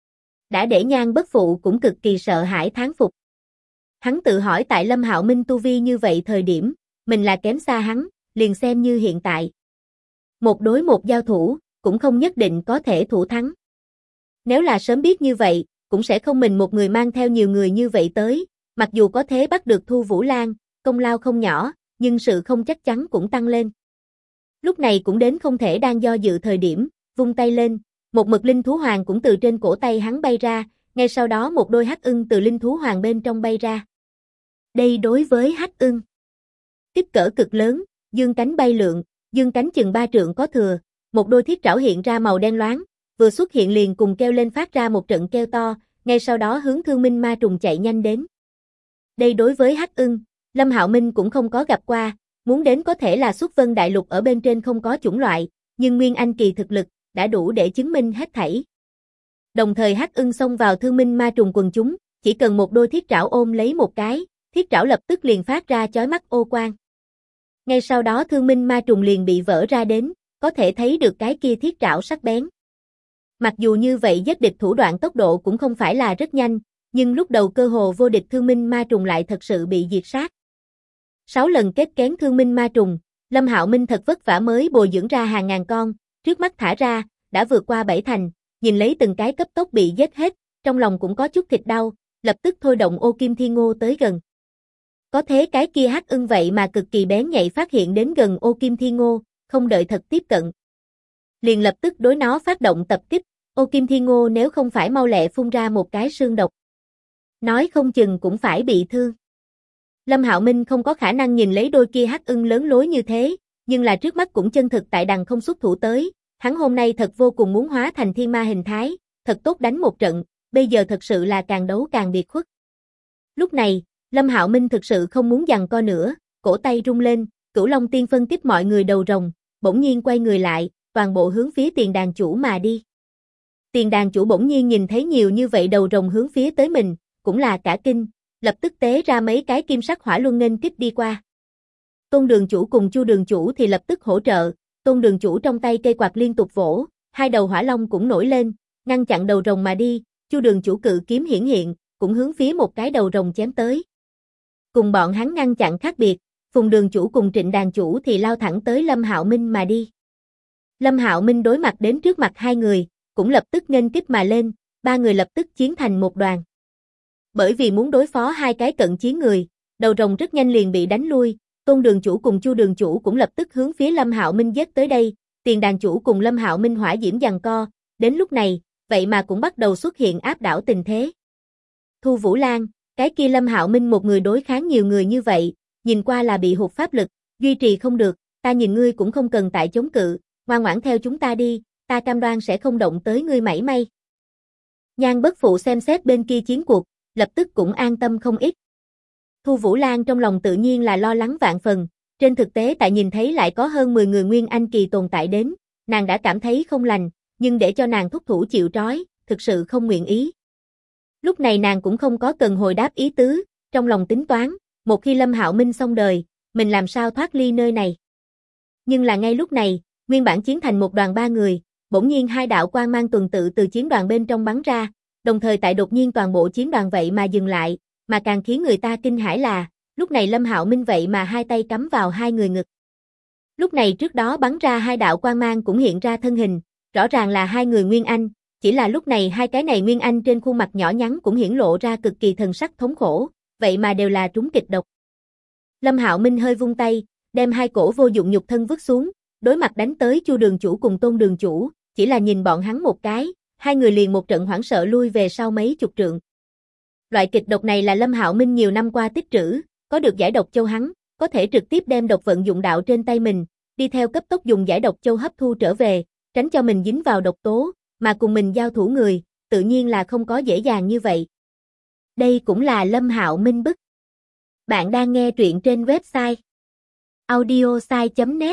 đã để Nhan Bất Phụ cũng cực kỳ sợ hãi thán phục. Hắn tự hỏi tại Lâm Hạo Minh tu vi như vậy thời điểm, mình là kém xa hắn, liền xem như hiện tại. Một đối một giao thủ, cũng không nhất định có thể thủ thắng. Nếu là sớm biết như vậy, cũng sẽ không mình một người mang theo nhiều người như vậy tới, mặc dù có thế bắt được Thu Vũ Lan, công lao không nhỏ, nhưng sự không chắc chắn cũng tăng lên. Lúc này cũng đến không thể đang do dự thời điểm, vung tay lên, một mực linh thú hoàng cũng từ trên cổ tay hắn bay ra, ngay sau đó một đôi hắc ưng từ linh thú hoàng bên trong bay ra. Đây đối với hắc ưng kích cỡ cực lớn, dương cánh bay lượn, dương cánh chừng 3 trượng có thừa, một đôi thiết trảo hiện ra màu đen loáng, vừa xuất hiện liền cùng kêu lên phát ra một trận kêu to, ngay sau đó hướng Thương Minh ma trùng chạy nhanh đến. Đây đối với hắc ưng, Lâm Hạo Minh cũng không có gặp qua, muốn đến có thể là Xuất Vân Đại Lục ở bên trên không có chủng loại, nhưng Nguyên Anh kỳ thực lực đã đủ để chứng minh hết thảy. Đồng thời hắc ưng xông vào Thương Minh ma trùng quần chúng, chỉ cần một đôi thiết trảo ôm lấy một cái, thiết trảo lập tức liền phát ra chói mắt ô quang. Ngay sau đó Thương Minh ma trùng liền bị vỡ ra đến, có thể thấy được cái kia thiết trảo sắc bén. Mặc dù như vậy giết địch thủ đoạn tốc độ cũng không phải là rất nhanh, nhưng lúc đầu cơ hồ vô địch Thương Minh ma trùng lại thật sự bị diệt sát. 6 lần kết kén Thương Minh ma trùng, Lâm Hạo Minh thật vất vả mới bồi dưỡng ra hàng ngàn con, trước mắt thả ra, đã vượt qua 7 thành, nhìn lấy từng cái cấp tốc bị giết hết, trong lòng cũng có chút thịt đau, lập tức thôi động Ô Kim Thiên Ngô tới gần. Có thế cái kia hắc ưng vậy mà cực kỳ bén nhạy phát hiện đến gần Ô Kim Thiên Ngô, không đợi thật tiếp cận. Liền lập tức đối nó phát động tập kích, Ô Kim Thiên Ngô nếu không phải mau lẹ phun ra một cái xương độc, nói không chừng cũng phải bị thương. Lâm Hạo Minh không có khả năng nhìn lấy đôi kia hắc ưng lớn lối như thế, nhưng là trước mắt cũng chân thực tại đằng không xuất thủ tới, hắn hôm nay thật vô cùng muốn hóa thành thiên ma hình thái, thật tốt đánh một trận, bây giờ thật sự là càng đấu càng biệt khuất. Lúc này, Lâm Hạo Minh thực sự không muốn giằng co nữa, cổ tay rung lên, Cửu Long Tiên phân tích mọi người đầu rồng, bỗng nhiên quay người lại, toàn bộ hướng phía Tiền Đàn Chủ mà đi. Tiền Đàn Chủ bỗng nhiên nhìn thấy nhiều như vậy đầu rồng hướng phía tới mình, cũng là cả kinh, lập tức tế ra mấy cái kim sắc hỏa luân nghênh kích đi qua. Tôn Đường Chủ cùng Chu Đường Chủ thì lập tức hỗ trợ, Tôn Đường Chủ trong tay cây quạt liên tục vỗ, hai đầu hỏa long cũng nổi lên, ngăn chặn đầu rồng mà đi, Chu Đường Chủ cự kiếm hiển hiện, cũng hướng phía một cái đầu rồng chém tới. Cùng bọn hắn ngăn chặn khác biệt, Phùng Đường Chủ cùng Trịnh Đàn Chủ thì lao thẳng tới Lâm Hạo Minh mà đi. Lâm Hạo Minh đối mặt đến trước mặt hai người, cũng lập tức nghênh kích mà lên, ba người lập tức chiến thành một đoàn. Bởi vì muốn đối phó hai cái cận chiến người, đầu rồng rất nhanh liền bị đánh lui, Tôn Đường Chủ cùng Chu Đường Chủ cũng lập tức hướng phía Lâm Hạo Minh giết tới đây, Tiền Đàn Chủ cùng Lâm Hạo Minh hỏa diễm giằng co, đến lúc này, vậy mà cũng bắt đầu xuất hiện áp đảo tình thế. Thu Vũ Lan, cái kia Lâm Hạo Minh một người đối kháng nhiều người như vậy, nhìn qua là bị hụt pháp lực, duy trì không được, ta nhìn ngươi cũng không cần tại chống cự, ngoan ngoãn theo chúng ta đi, ta cam đoan sẽ không động tới ngươi mảy may. Nhan Bất Phụ xem xét bên kia chiến cuộc, lập tức cũng an tâm không ít. Thu Vũ Lan trong lòng tự nhiên là lo lắng vạn phần, trên thực tế tại nhìn thấy lại có hơn 10 người Nguyên Anh kỳ tồn tại đến, nàng đã cảm thấy không lành, nhưng để cho nàng thúc thủ chịu trói, thực sự không nguyện ý. Lúc này nàng cũng không có cần hồi đáp ý tứ, trong lòng tính toán, một khi Lâm Hạo Minh xong đời, mình làm sao thoát ly nơi này. Nhưng là ngay lúc này, nguyên bản chiến thành một đoàn 3 người, bỗng nhiên hai đạo quang mang tuần tự từ chiến đoàn bên trong bắn ra, đồng thời tại đột nhiên toàn bộ chiến đoàn vậy mà dừng lại, mà càng khiến người ta kinh hãi là, lúc này Lâm Hạo Minh vậy mà hai tay cắm vào hai người ngực. Lúc này trước đó bắn ra hai đạo quang mang cũng hiện ra thân hình, rõ ràng là hai người Nguyên Anh, chỉ là lúc này hai cái này Nguyên Anh trên khuôn mặt nhỏ nhắn cũng hiển lộ ra cực kỳ thần sắc thống khổ, vậy mà đều là trúng kịch độc. Lâm Hạo Minh hơi vung tay, đem hai cổ vô dụng nhục thân vứt xuống, đối mặt đánh tới Chu đường chủ cùng Tôn đường chủ, chỉ là nhìn bọn hắn một cái, hai người liền một trận hoảng sợ lui về sau mấy chục trượng. Loại kịch độc này là Lâm Hạo Minh nhiều năm qua tích trữ, có được giải độc châu hắn, có thể trực tiếp đem độc vận dụng đạo trên tay mình, đi theo cấp tốc dùng giải độc châu hấp thu trở về, tránh cho mình dính vào độc tố, mà cùng mình giao thủ người, tự nhiên là không có dễ dàng như vậy. Đây cũng là Lâm Hạo Minh bức. Bạn đang nghe truyện trên website audiosai.net.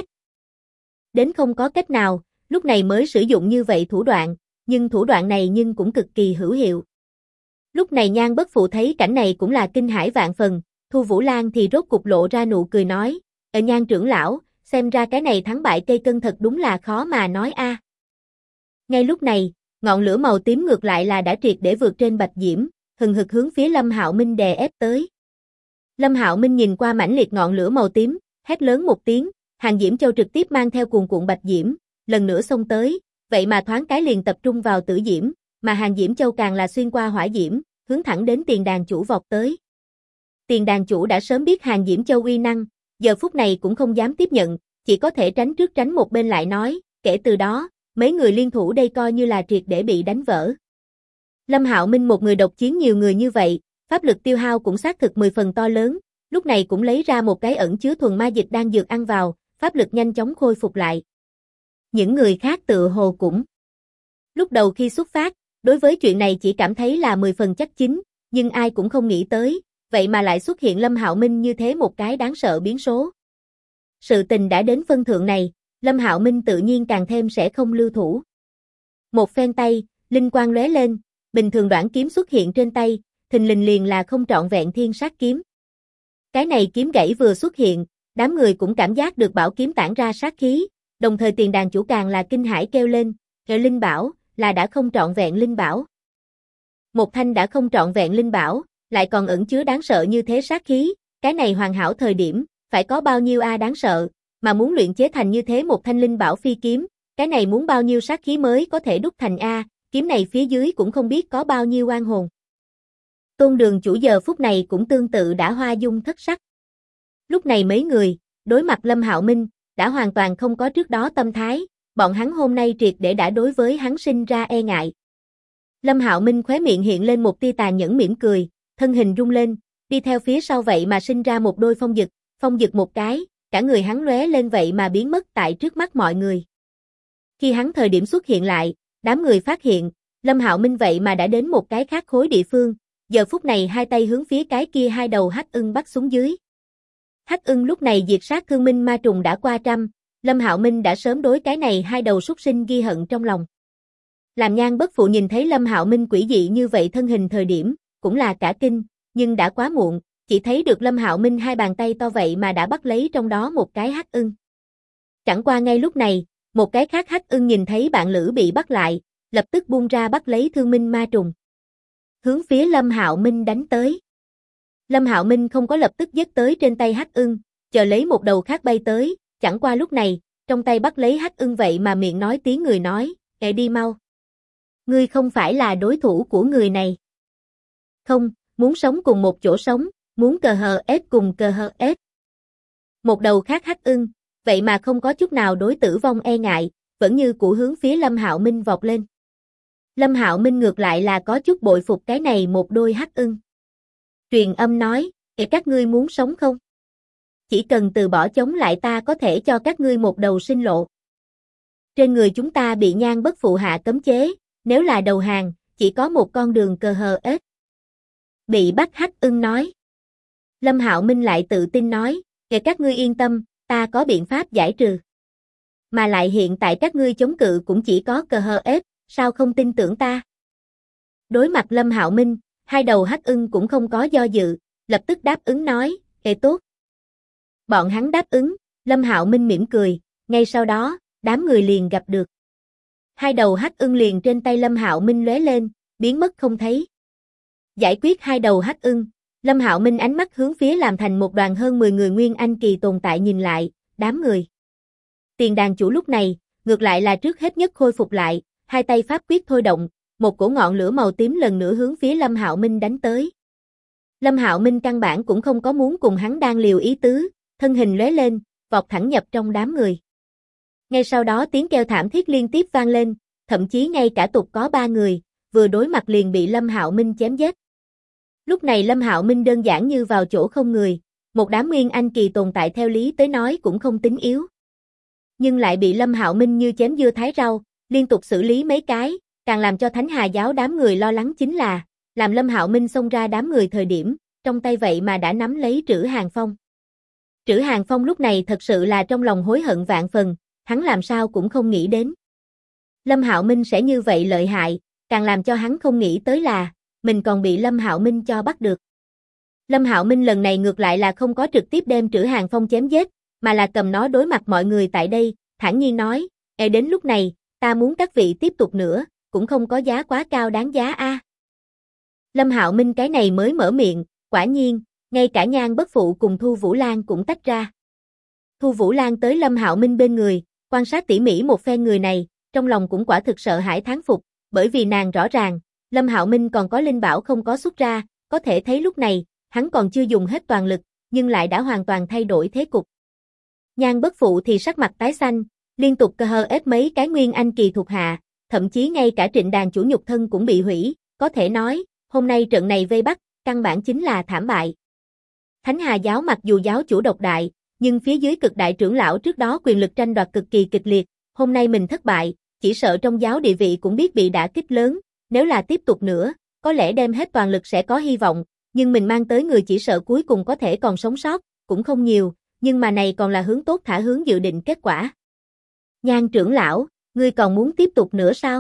Đến không có cách nào, lúc này mới sử dụng như vậy thủ đoạn, nhưng thủ đoạn này nhưng cũng cực kỳ hữu hiệu. Lúc này Nhan Bất Phụ thấy cảnh này cũng là kinh hãi vạn phần, Thu Vũ Lan thì rốt cục lộ ra nụ cười nói, Nhan trưởng lão, xem ra cái này thắng bại cây cân thật đúng là khó mà nói a. Ngay lúc này, ngọn lửa màu tím ngược lại là đã triệt để vượt trên bạch diễm, hừng hực hướng phía Lâm Hạo Minh đè ép tới. Lâm Hạo Minh nhìn qua mãnh liệt ngọn lửa màu tím, hét lớn một tiếng, Hàng Diễm Châu trực tiếp mang theo cuồn cuộn bạch diễm, lần nữa xông tới, vậy mà thoáng cái liền tập trung vào Tử Diễm, mà Hàng Diễm Châu càng là xuyên qua hỏa diễm, hướng thẳng đến Tiền Đàn chủ vọt tới. Tiền Đàn chủ đã sớm biết Hàng Diễm Châu uy năng, giờ phút này cũng không dám tiếp nhận, chỉ có thể tránh trước tránh một bên lại nói, kể từ đó, mấy người liên thủ đây coi như là triệt để bị đánh vỡ. Lâm Hạo Minh một người độc chiến nhiều người như vậy, pháp lực tiêu hao cũng xác thực 10 phần to lớn, lúc này cũng lấy ra một cái ẩn chứa thuần ma dịch đang dược ăn vào, pháp lực nhanh chóng khôi phục lại. Những người khác tự hồ cũng. Lúc đầu khi xuất phát, đối với chuyện này chỉ cảm thấy là 10 phần chắc chín, nhưng ai cũng không nghĩ tới, vậy mà lại xuất hiện Lâm Hạo Minh như thế một cái đáng sợ biến số. Sự tình đã đến phân thượng này, Lâm Hạo Minh tự nhiên càng thêm sẽ không lưu thủ. Một phen tay, linh quang lóe lên, bình thường đoạn kiếm xuất hiện trên tay, thình lình liền là không trọn vẹn thiên sát kiếm. Cái này kiếm gãy vừa xuất hiện, đám người cũng cảm giác được bảo kiếm tản ra sát khí, đồng thời Tiền Đàn chủ càng là kinh hãi kêu lên, linh bảo, là đã không trọn vẹn linh bảo. Một thanh đã không trọn vẹn linh bảo, lại còn ẩn chứa đáng sợ như thế sát khí, cái này hoàn hảo thời điểm, phải có bao nhiêu đáng sợ, mà muốn luyện chế thành như thế một thanh linh bảo phi kiếm, cái này muốn bao nhiêu sát khí mới có thể đúc thành kiếm này phía dưới cũng không biết có bao nhiêu oan hồn. Tôn đường chủ giờ phút này cũng tương tự đã hoa dung thất sắc. Lúc này mấy người, đối mặt Lâm Hạo Minh, đã hoàn toàn không có trước đó tâm thái, bọn hắn hôm nay triệt để đã đối với hắn sinh ra e ngại. Lâm Hạo Minh khóe miệng hiện lên một tia tàn nhẫn mỉm cười, thân hình rung lên, đi theo phía sau vậy mà sinh ra một đôi phong dực một cái, cả người hắn lóe lên vậy mà biến mất tại trước mắt mọi người. Khi hắn thời điểm xuất hiện lại, đám người phát hiện, Lâm Hạo Minh vậy mà đã đến một cái khác khối địa phương, giờ phút này hai tay hướng phía cái kia hai đầu hắc ưng bắt xuống dưới. Hắc ưng lúc này diệt sát thương minh ma trùng đã qua trăm, Lâm Hạo Minh đã sớm đối cái này hai đầu súc sinh ghi hận trong lòng. Làm Nhan Bất Phụ nhìn thấy Lâm Hạo Minh quỷ dị như vậy thân hình thời điểm, cũng là cả kinh, nhưng đã quá muộn, chỉ thấy được Lâm Hạo Minh hai bàn tay to vậy mà đã bắt lấy trong đó một cái hắc ưng. Chẳng qua ngay lúc này, một cái khác hắc ưng nhìn thấy bạn lữ bị bắt lại, lập tức buông ra bắt lấy thương minh ma trùng. Hướng phía Lâm Hạo Minh đánh tới. Lâm Hạo Minh không có lập tức giết tới trên tay hắc ưng, chờ lấy một đầu khác bay tới, chẳng qua lúc này, trong tay bắt lấy hắc ưng vậy mà miệng nói tiếng người nói, đi mau. Ngươi không phải là đối thủ của người này. Không, muốn sống cùng một chỗ sống, muốn cờ hờ ép cùng cờ hờ ép. Một đầu khác hắc ưng, vậy mà không có chút nào đối tử vong e ngại, vẫn như cũ hướng phía Lâm Hạo Minh vọt lên. Lâm Hạo Minh ngược lại là có chút bội phục cái này một đôi hắc ưng. Truyền âm nói, các ngươi muốn sống không? chỉ cần từ bỏ chống lại ta có thể cho các ngươi một đầu sinh lộ. Trên người chúng ta bị Nhan Bất Phụ hạ cấm chế, nếu là đầu hàng, chỉ có một con đường cờ hờ ết. Bị bắt Hắc Ưng nói. Lâm Hạo Minh lại tự tin nói, kể các ngươi yên tâm, ta có biện pháp giải trừ. Mà lại hiện tại các ngươi chống cự cũng chỉ có cờ hờ ết, sao không tin tưởng ta? Đối mặt Lâm Hạo Minh, hai đầu Hắc Ưng cũng không có do dự, lập tức đáp ứng nói, tốt. Bọn hắn đáp ứng, Lâm Hạo Minh mỉm cười, ngay sau đó, đám người liền gặp được. Hai đầu Hắc Ưng liền trên tay Lâm Hạo Minh lóe lên, biến mất không thấy. Giải quyết hai đầu Hắc Ưng, Lâm Hạo Minh ánh mắt hướng phía làm thành một đoàn hơn 10 người Nguyên Anh kỳ tồn tại nhìn lại, đám người. Tiền đàn chủ lúc này, ngược lại là trước hết nhất khôi phục lại, hai tay pháp quyết thôi động, một cổ ngọn lửa màu tím lần nữa hướng phía Lâm Hạo Minh đánh tới. Lâm Hạo Minh căn bản cũng không có muốn cùng hắn đang liều ý tứ, thân hình lóe lên, vọt thẳng nhập trong đám người. Ngay sau đó tiếng kêu thảm thiết liên tiếp vang lên, thậm chí ngay cả tục có 3 người, vừa đối mặt liền bị Lâm Hạo Minh chém giết. Lúc này Lâm Hạo Minh đơn giản như vào chỗ không người, một đám Nguyên Anh kỳ tồn tại theo lý tới nói cũng không tính yếu. Nhưng lại bị Lâm Hạo Minh như chém dưa thái rau, liên tục xử lý mấy cái, càng làm cho Thánh Hà giáo đám người lo lắng chính là, làm Lâm Hạo Minh xông ra đám người thời điểm, trong tay vậy mà đã nắm lấy Trữ Hàng Phong. Trữ Hàng Phong lúc này thật sự là trong lòng hối hận vạn phần, hắn làm sao cũng không nghĩ đến. Lâm Hạo Minh sẽ như vậy lợi hại, càng làm cho hắn không nghĩ tới là, mình còn bị Lâm Hạo Minh cho bắt được. Lâm Hạo Minh lần này ngược lại là không có trực tiếp đem Trữ Hàng Phong chém giết, mà là cầm nó đối mặt mọi người tại đây, thản nhiên nói, đến lúc này, ta muốn các vị tiếp tục nữa, cũng không có giá quá cao đáng giá a. Lâm Hạo Minh cái này mới mở miệng, quả nhiên, ngay cả Nhan Bất Phụ cùng Thu Vũ Lan cũng tách ra. Thu Vũ Lan tới Lâm Hạo Minh bên người, quan sát tỉ mỉ một phen người này, trong lòng cũng quả thực sợ hãi thán phục, bởi vì nàng rõ ràng, Lâm Hạo Minh còn có linh bảo không có xuất ra, có thể thấy lúc này, hắn còn chưa dùng hết toàn lực, nhưng lại đã hoàn toàn thay đổi thế cục. Nhan Bất Phụ thì sắc mặt tái xanh, liên tục cơ hơ ép mấy cái Nguyên Anh kỳ thuộc hạ, thậm chí ngay cả Trịnh Đàn chủ nhục thân cũng bị hủy, có thể nói, hôm nay trận này vây bắt, căn bản chính là thảm bại. Thánh Hà giáo mặc dù giáo chủ độc đại, nhưng phía dưới cực đại trưởng lão trước đó quyền lực tranh đoạt cực kỳ kịch liệt, hôm nay mình thất bại, chỉ sợ trong giáo địa vị cũng biết bị đả kích lớn, nếu là tiếp tục nữa, có lẽ đem hết toàn lực sẽ có hy vọng, nhưng mình mang tới người chỉ sợ cuối cùng có thể còn sống sót, cũng không nhiều, nhưng mà này còn là hướng tốt thả hướng dự định kết quả. Nhan trưởng lão, ngươi còn muốn tiếp tục nữa sao?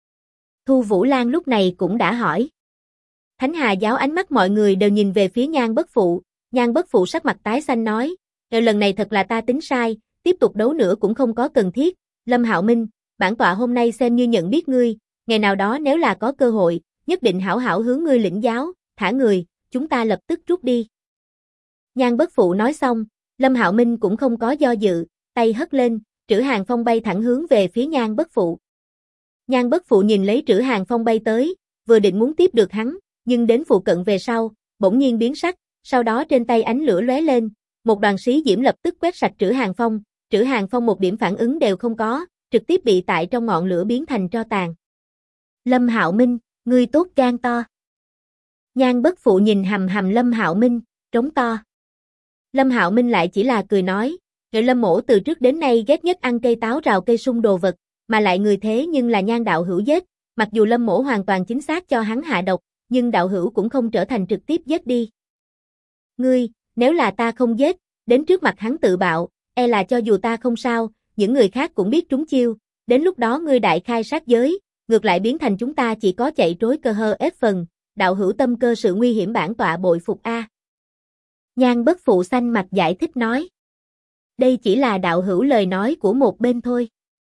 Thu Vũ Lan lúc này cũng đã hỏi. Thánh Hà giáo ánh mắt mọi người đều nhìn về phía Nhan Bất Phụ, Nhan Bất Phụ sắc mặt tái xanh nói, lần này thật là ta tính sai, tiếp tục đấu nữa cũng không có cần thiết, Lâm Hạo Minh, bản tọa hôm nay xem như nhận biết ngươi, ngày nào đó nếu là có cơ hội, nhất định hảo hảo hướng ngươi lĩnh giáo, thả người, chúng ta lập tức rút đi. Nhan Bất Phụ nói xong, Lâm Hạo Minh cũng không có do dự, tay hất lên, Trữ Hàng Phong bay thẳng hướng về phía Nhan Bất Phụ. Nhan Bất Phụ nhìn lấy Trữ Hàng Phong bay tới, vừa định muốn tiếp được hắn, nhưng đến phụ cận về sau, bỗng nhiên biến sắc, sau đó trên tay ánh lửa lóe lên, một đoàn xí diễm lập tức quét sạch Trữ Hàng Phong một điểm phản ứng đều không có, trực tiếp bị tại trong ngọn lửa biến thành tro tàn. Lâm Hạo Minh, ngươi tốt gan to. Nhan Bất Phụ nhìn hầm hầm Lâm Hạo Minh, trống to. Lâm Hạo Minh lại chỉ là cười nói, Lâm mỗ từ trước đến nay ghét nhất ăn cây táo rào cây sung đồ vật, mà lại người thế nhưng là Nhan đạo hữu giết, mặc dù Lâm mỗ hoàn toàn chính xác cho hắn hạ độc, nhưng đạo hữu cũng không trở thành trực tiếp giết đi. Ngươi, nếu là ta không giết, đến trước mặt hắn tự bạo, là cho dù ta không sao, những người khác cũng biết trúng chiêu, đến lúc đó ngươi đại khai sát giới, ngược lại biến thành chúng ta chỉ có chạy trối cơ hơ ép phần, đạo hữu tâm cơ sự nguy hiểm bản tọa bội phục a. Nhan Bất Phụ xanh mặt giải thích nói. Đây chỉ là đạo hữu lời nói của một bên thôi.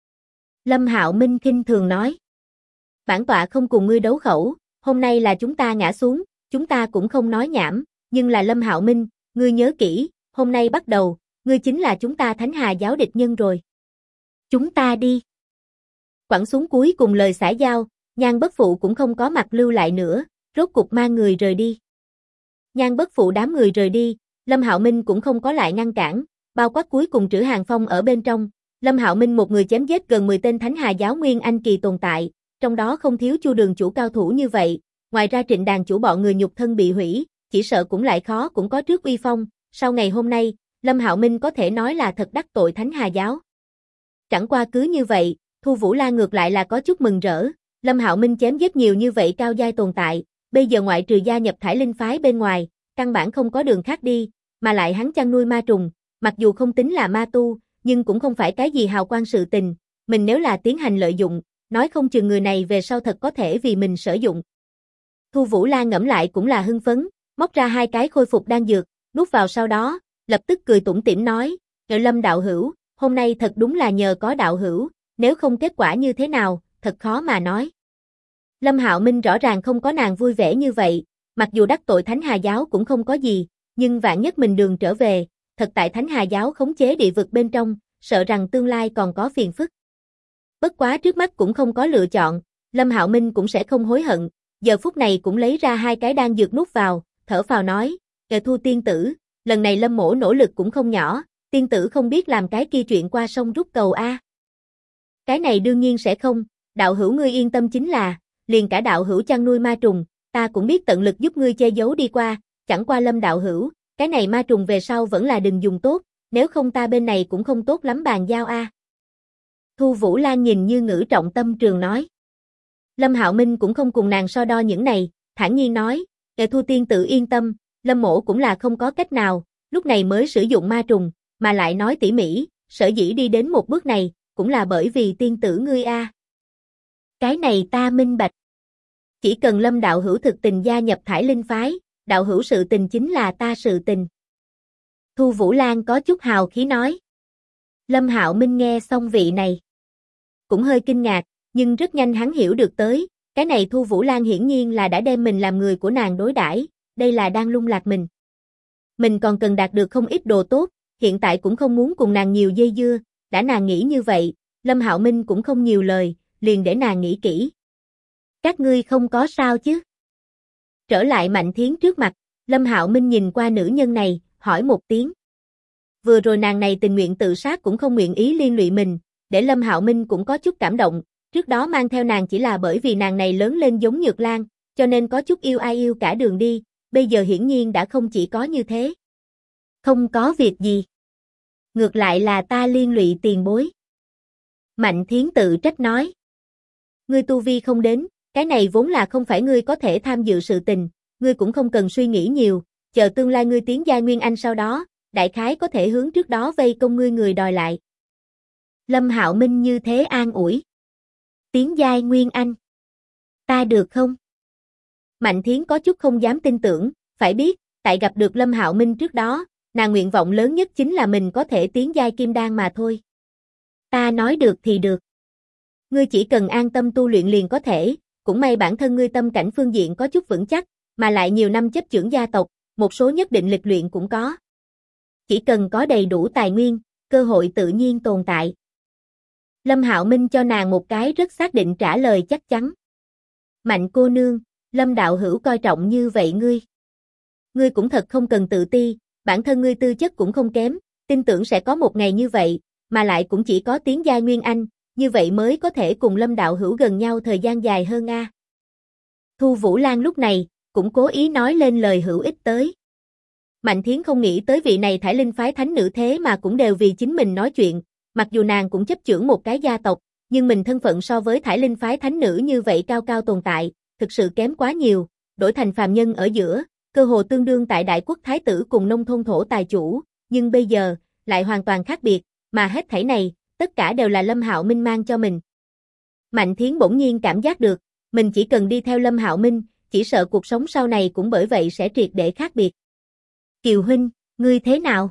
Lâm Hạo Minh khinh thường nói. Bản tọa không cùng ngươi đấu khẩu, hôm nay là chúng ta ngã xuống, chúng ta cũng không nói nhảm, nhưng là Lâm Hạo Minh, ngươi nhớ kỹ, hôm nay bắt đầu, ngươi chính là chúng ta Thánh Hà giáo địch nhân rồi. Chúng ta đi. Quẳng xuống cuối cùng lời xã giao, Nhan Bất Phụ cũng không có mặt lưu lại nữa, rốt cục mang người rời đi. Nhan Bất Phụ đám người rời đi, Lâm Hạo Minh cũng không có lại ngăn cản, bao quát cuối cùng Trữ Hàng Phong ở bên trong, Lâm Hạo Minh một người chém giết gần 10 tên Thánh Hà giáo Nguyên Anh kỳ tồn tại, trong đó không thiếu Chu Đường chủ cao thủ như vậy, ngoài ra Trịnh Đàn chủ bọn người nhục thân bị hủy, chỉ sợ cũng lại khó cũng có trước uy phong, sau ngày hôm nay, Lâm Hạo Minh có thể nói là thật đắc tội Thánh Hà giáo. Chẳng qua cứ như vậy, Thu Vũ Lan ngược lại là có chút mừng rỡ, Lâm Hạo Minh chém giết nhiều như vậy cao giai tồn tại, bây giờ ngoại trừ gia nhập Thải Linh phái bên ngoài, căn bản không có đường khác đi, mà lại hắn chăn nuôi ma trùng, mặc dù không tính là ma tu, nhưng cũng không phải cái gì hào quang sự tình, mình nếu là tiến hành lợi dụng, nói không chừng người này về sau thật có thể vì mình sử dụng. Thu Vũ Lan ngẫm lại cũng là hưng phấn, móc ra 2 cái khôi phục đan dược, nuốt vào sau đó, lập tức cười tủm tỉm nói, Lâm đạo hữu, hôm nay thật đúng là nhờ có đạo hữu, nếu không kết quả như thế nào, thật khó mà nói. Lâm Hạo Minh rõ ràng không có nàng vui vẻ như vậy, mặc dù đắc tội Thánh Hà giáo cũng không có gì, nhưng vạn nhất mình đường trở về, thật tại Thánh Hà giáo khống chế địa vực bên trong, sợ rằng tương lai còn có phiền phức. Bất quá trước mắt cũng không có lựa chọn, Lâm Hạo Minh cũng sẽ không hối hận, giờ phút này cũng lấy ra 2 cái đan dược nuốt vào, thở phào nói, Thu tiên tử, lần này Lâm mỗ nỗ lực cũng không nhỏ, tiên tử không biết làm cái kia chuyện qua sông rút cầu a. Cái này đương nhiên sẽ không, đạo hữu ngươi yên tâm chính là, liền cả đạo hữu chăn nuôi ma trùng, ta cũng biết tận lực giúp ngươi che giấu đi qua, chẳng qua Lâm đạo hữu, cái này ma trùng về sau vẫn là đừng dùng tốt, nếu không ta bên này cũng không tốt lắm bàn giao a. Thu Vũ Lan nhìn như ngữ trọng tâm trường nói. Lâm Hạo Minh cũng không cùng nàng so đo những này, thản nhiên nói, Thu tiên tử yên tâm, Lâm mỗ cũng là không có cách nào, lúc này mới sử dụng ma trùng, mà lại nói tỉ mỉ, sở dĩ đi đến một bước này, cũng là bởi vì tiên tử ngươi a. Cái này ta minh bạch. Chỉ cần Lâm đạo hữu thực tình gia nhập Thải Linh phái, đạo hữu sự tình chính là ta sự tình. Thu Vũ Lan có chút hào khí nói. Lâm Hạo Minh nghe xong vị này, cũng hơi kinh ngạc, nhưng rất nhanh hắn hiểu được tới, cái này Thu Vũ Lan hiển nhiên là đã đem mình làm người của nàng đối đãi, đây là đang lung lạc mình. Mình còn cần đạt được không ít đồ tốt, hiện tại cũng không muốn cùng nàng nhiều dây dưa, đã nàng nghĩ như vậy, Lâm Hạo Minh cũng không nhiều lời, liền để nàng nghĩ kỹ. Các ngươi không có sao chứ? Trở lại Mạnh Thiến trước mặt, Lâm Hạo Minh nhìn qua nữ nhân này, hỏi một tiếng. Vừa rồi nàng này tình nguyện tự sát cũng không nguyện ý liên lụy mình, để Lâm Hạo Minh cũng có chút cảm động, trước đó mang theo nàng chỉ là bởi vì nàng này lớn lên giống Nhược Lan, cho nên có chút yêu ai yêu cả đường đi, bây giờ hiển nhiên đã không chỉ có như thế. Không có việc gì. Ngược lại là ta liên lụy tiền bối. Mạnh Thiến tự trách nói. Ngươi tu vi không đến, cái này vốn là không phải ngươi có thể tham dự sự tình, ngươi cũng không cần suy nghĩ nhiều, chờ tương lai ngươi tiến giai Nguyên Anh sau đó, đại khái có thể hướng trước đó vây công ngươi người đòi lại. Lâm Hạo Minh như thế an ủi. Tiến giai Nguyên Anh. Ta được không? Mạnh Thiến có chút không dám tin tưởng, phải biết, tại gặp được Lâm Hạo Minh trước đó, nàng nguyện vọng lớn nhất chính là mình có thể tiến giai Kim Đan mà thôi. Ta nói được thì được. Ngươi chỉ cần an tâm tu luyện liền có thể, cũng may bản thân ngươi tâm cảnh phương diện có chút vững chắc, mà lại nhiều năm chấp chưởng gia tộc, một số nhất định lịch luyện cũng có. Chỉ cần có đầy đủ tài nguyên, cơ hội tự nhiên tồn tại. Lâm Hạo Minh cho nàng một cái rất xác định trả lời chắc chắn. Mạnh cô nương, Lâm đạo hữu coi trọng như vậy ngươi. Ngươi cũng thật không cần tự ti, bản thân ngươi tư chất cũng không kém, tin tưởng sẽ có một ngày như vậy, mà lại cũng chỉ có tiến giai Nguyên Anh, như vậy mới có thể cùng Lâm đạo hữu gần nhau thời gian dài hơn a. Thu Vũ Lan lúc này, cũng cố ý nói lên lời hữu ích tới. Mạnh Thiến không nghĩ tới vị này Thải Linh phái thánh nữ thế mà cũng đều vì chính mình nói chuyện, mặc dù nàng cũng chấp chưởng một cái gia tộc, nhưng mình thân phận so với Thải Linh phái thánh nữ như vậy cao cao tồn tại, thực sự kém quá nhiều, đổi thành phàm nhân ở giữa, cơ hồ tương đương tại đại quốc thái tử cùng nông thôn thổ tài chủ, nhưng bây giờ, lại hoàn toàn khác biệt, mà hết thảy này, tất cả đều là Lâm Hạo Minh mang cho mình. Mạnh Thiến bỗng nhiên cảm giác được, mình chỉ cần đi theo Lâm Hạo Minh, chỉ sợ cuộc sống sau này cũng bởi vậy sẽ triệt để khác biệt. Kiều huynh, ngươi thế nào?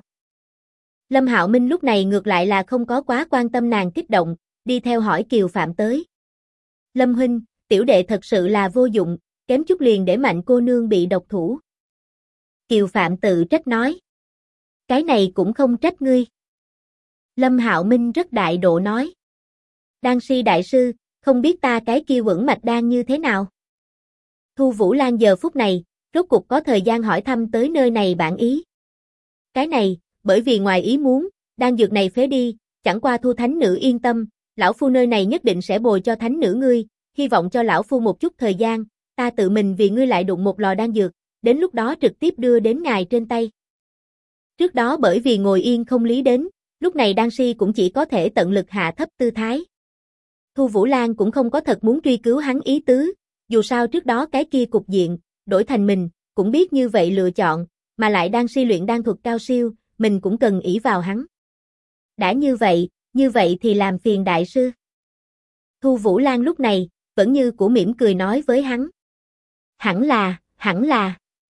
Lâm Hạo Minh lúc này ngược lại là không có quá quan tâm nàng kích động, đi theo hỏi Kiều Phạm tới. Lâm huynh, tiểu đệ thật sự là vô dụng, kém chút liền để Mạnh cô nương bị độc thủ. Kiều Phạm tự trách nói. Cái này cũng không trách ngươi. Lâm Hạo Minh rất đại độ nói. Đan si đại sư, không biết ta cái kia Quẩn Mạch Đan như thế nào? Thu Vũ Lan giờ phút này, rốt cục có thời gian hỏi thăm tới nơi này bản ý. Cái này, bởi vì ngoài ý muốn, đan dược này phế đi, chẳng qua Thu thánh nữ yên tâm, lão phu nơi này nhất định sẽ bồi cho thánh nữ ngươi, hy vọng cho lão phu một chút thời gian, ta tự mình vì ngươi lại đụng một lò đan dược, đến lúc đó trực tiếp đưa đến ngài trên tay. Trước đó bởi vì ngồi yên không lý đến, lúc này Đan Si cũng chỉ có thể tận lực hạ thấp tư thái. Thu Vũ Lan cũng không có thật muốn truy cứu hắn ý tứ, dù sao trước đó cái kia cục diện, đổi thành mình, cũng biết như vậy lựa chọn, mà lại Đan Si luyện đan thuật cao siêu, mình cũng cần ỷ vào hắn. Đã như vậy thì làm phiền đại sư. Thu Vũ Lan lúc này, vẫn như của mỉm cười nói với hắn. Hẳn là.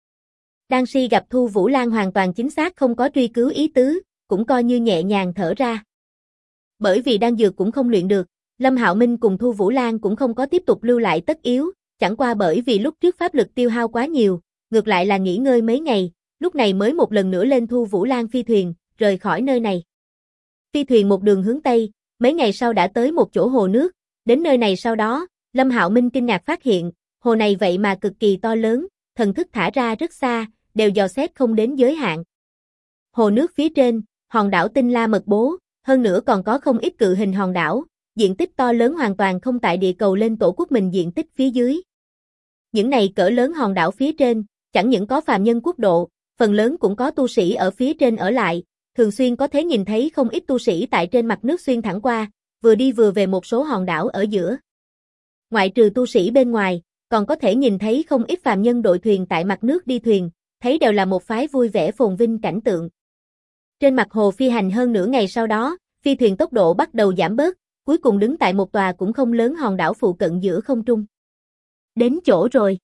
Đan Si gặp Thu Vũ Lan hoàn toàn chính xác không có truy cứu ý tứ, cũng coi như nhẹ nhàng thở ra. Bởi vì đan dược cũng không luyện được, Lâm Hạo Minh cùng Thu Vũ Lan cũng không có tiếp tục lưu lại tất yếu, chẳng qua bởi vì lúc trước pháp lực tiêu hao quá nhiều, ngược lại là nghỉ ngơi mấy ngày, lúc này mới một lần nữa lên Thu Vũ Lan phi thuyền, rời khỏi nơi này. Phi thuyền một đường hướng Tây, mấy ngày sau đã tới một chỗ hồ nước, đến nơi này sau đó, Lâm Hạo Minh kinh ngạc phát hiện, hồ này vậy mà cực kỳ to lớn, thần thức thả ra rất xa, đều dò xét không đến giới hạn. Hồ nước phía trên, hòn đảo Tinh La Mật Bố, hơn nữa còn có không ít cự hình hòn đảo, diện tích to lớn hoàn toàn không tại địa cầu lên tổ quốc mình diện tích phía dưới. Những này cỡ lớn hòn đảo phía trên, chẳng những có phàm nhân quốc độ, phần lớn cũng có tu sĩ ở phía trên ở lại, thường xuyên có thể nhìn thấy không ít tu sĩ tại trên mặt nước xuyên thẳng qua, vừa đi vừa về một số hòn đảo ở giữa. Ngoại trừ tu sĩ bên ngoài, còn có thể nhìn thấy không ít phàm nhân đội thuyền tại mặt nước đi thuyền, thấy đều là một phái vui vẻ phồn vinh cảnh tượng. Trên mặt hồ phi hành hơn nửa ngày sau đó, phi thuyền tốc độ bắt đầu giảm bớt, cuối cùng đứng tại một tòa cũng không lớn hòn đảo phụ cận giữa không trung. Đến chỗ rồi.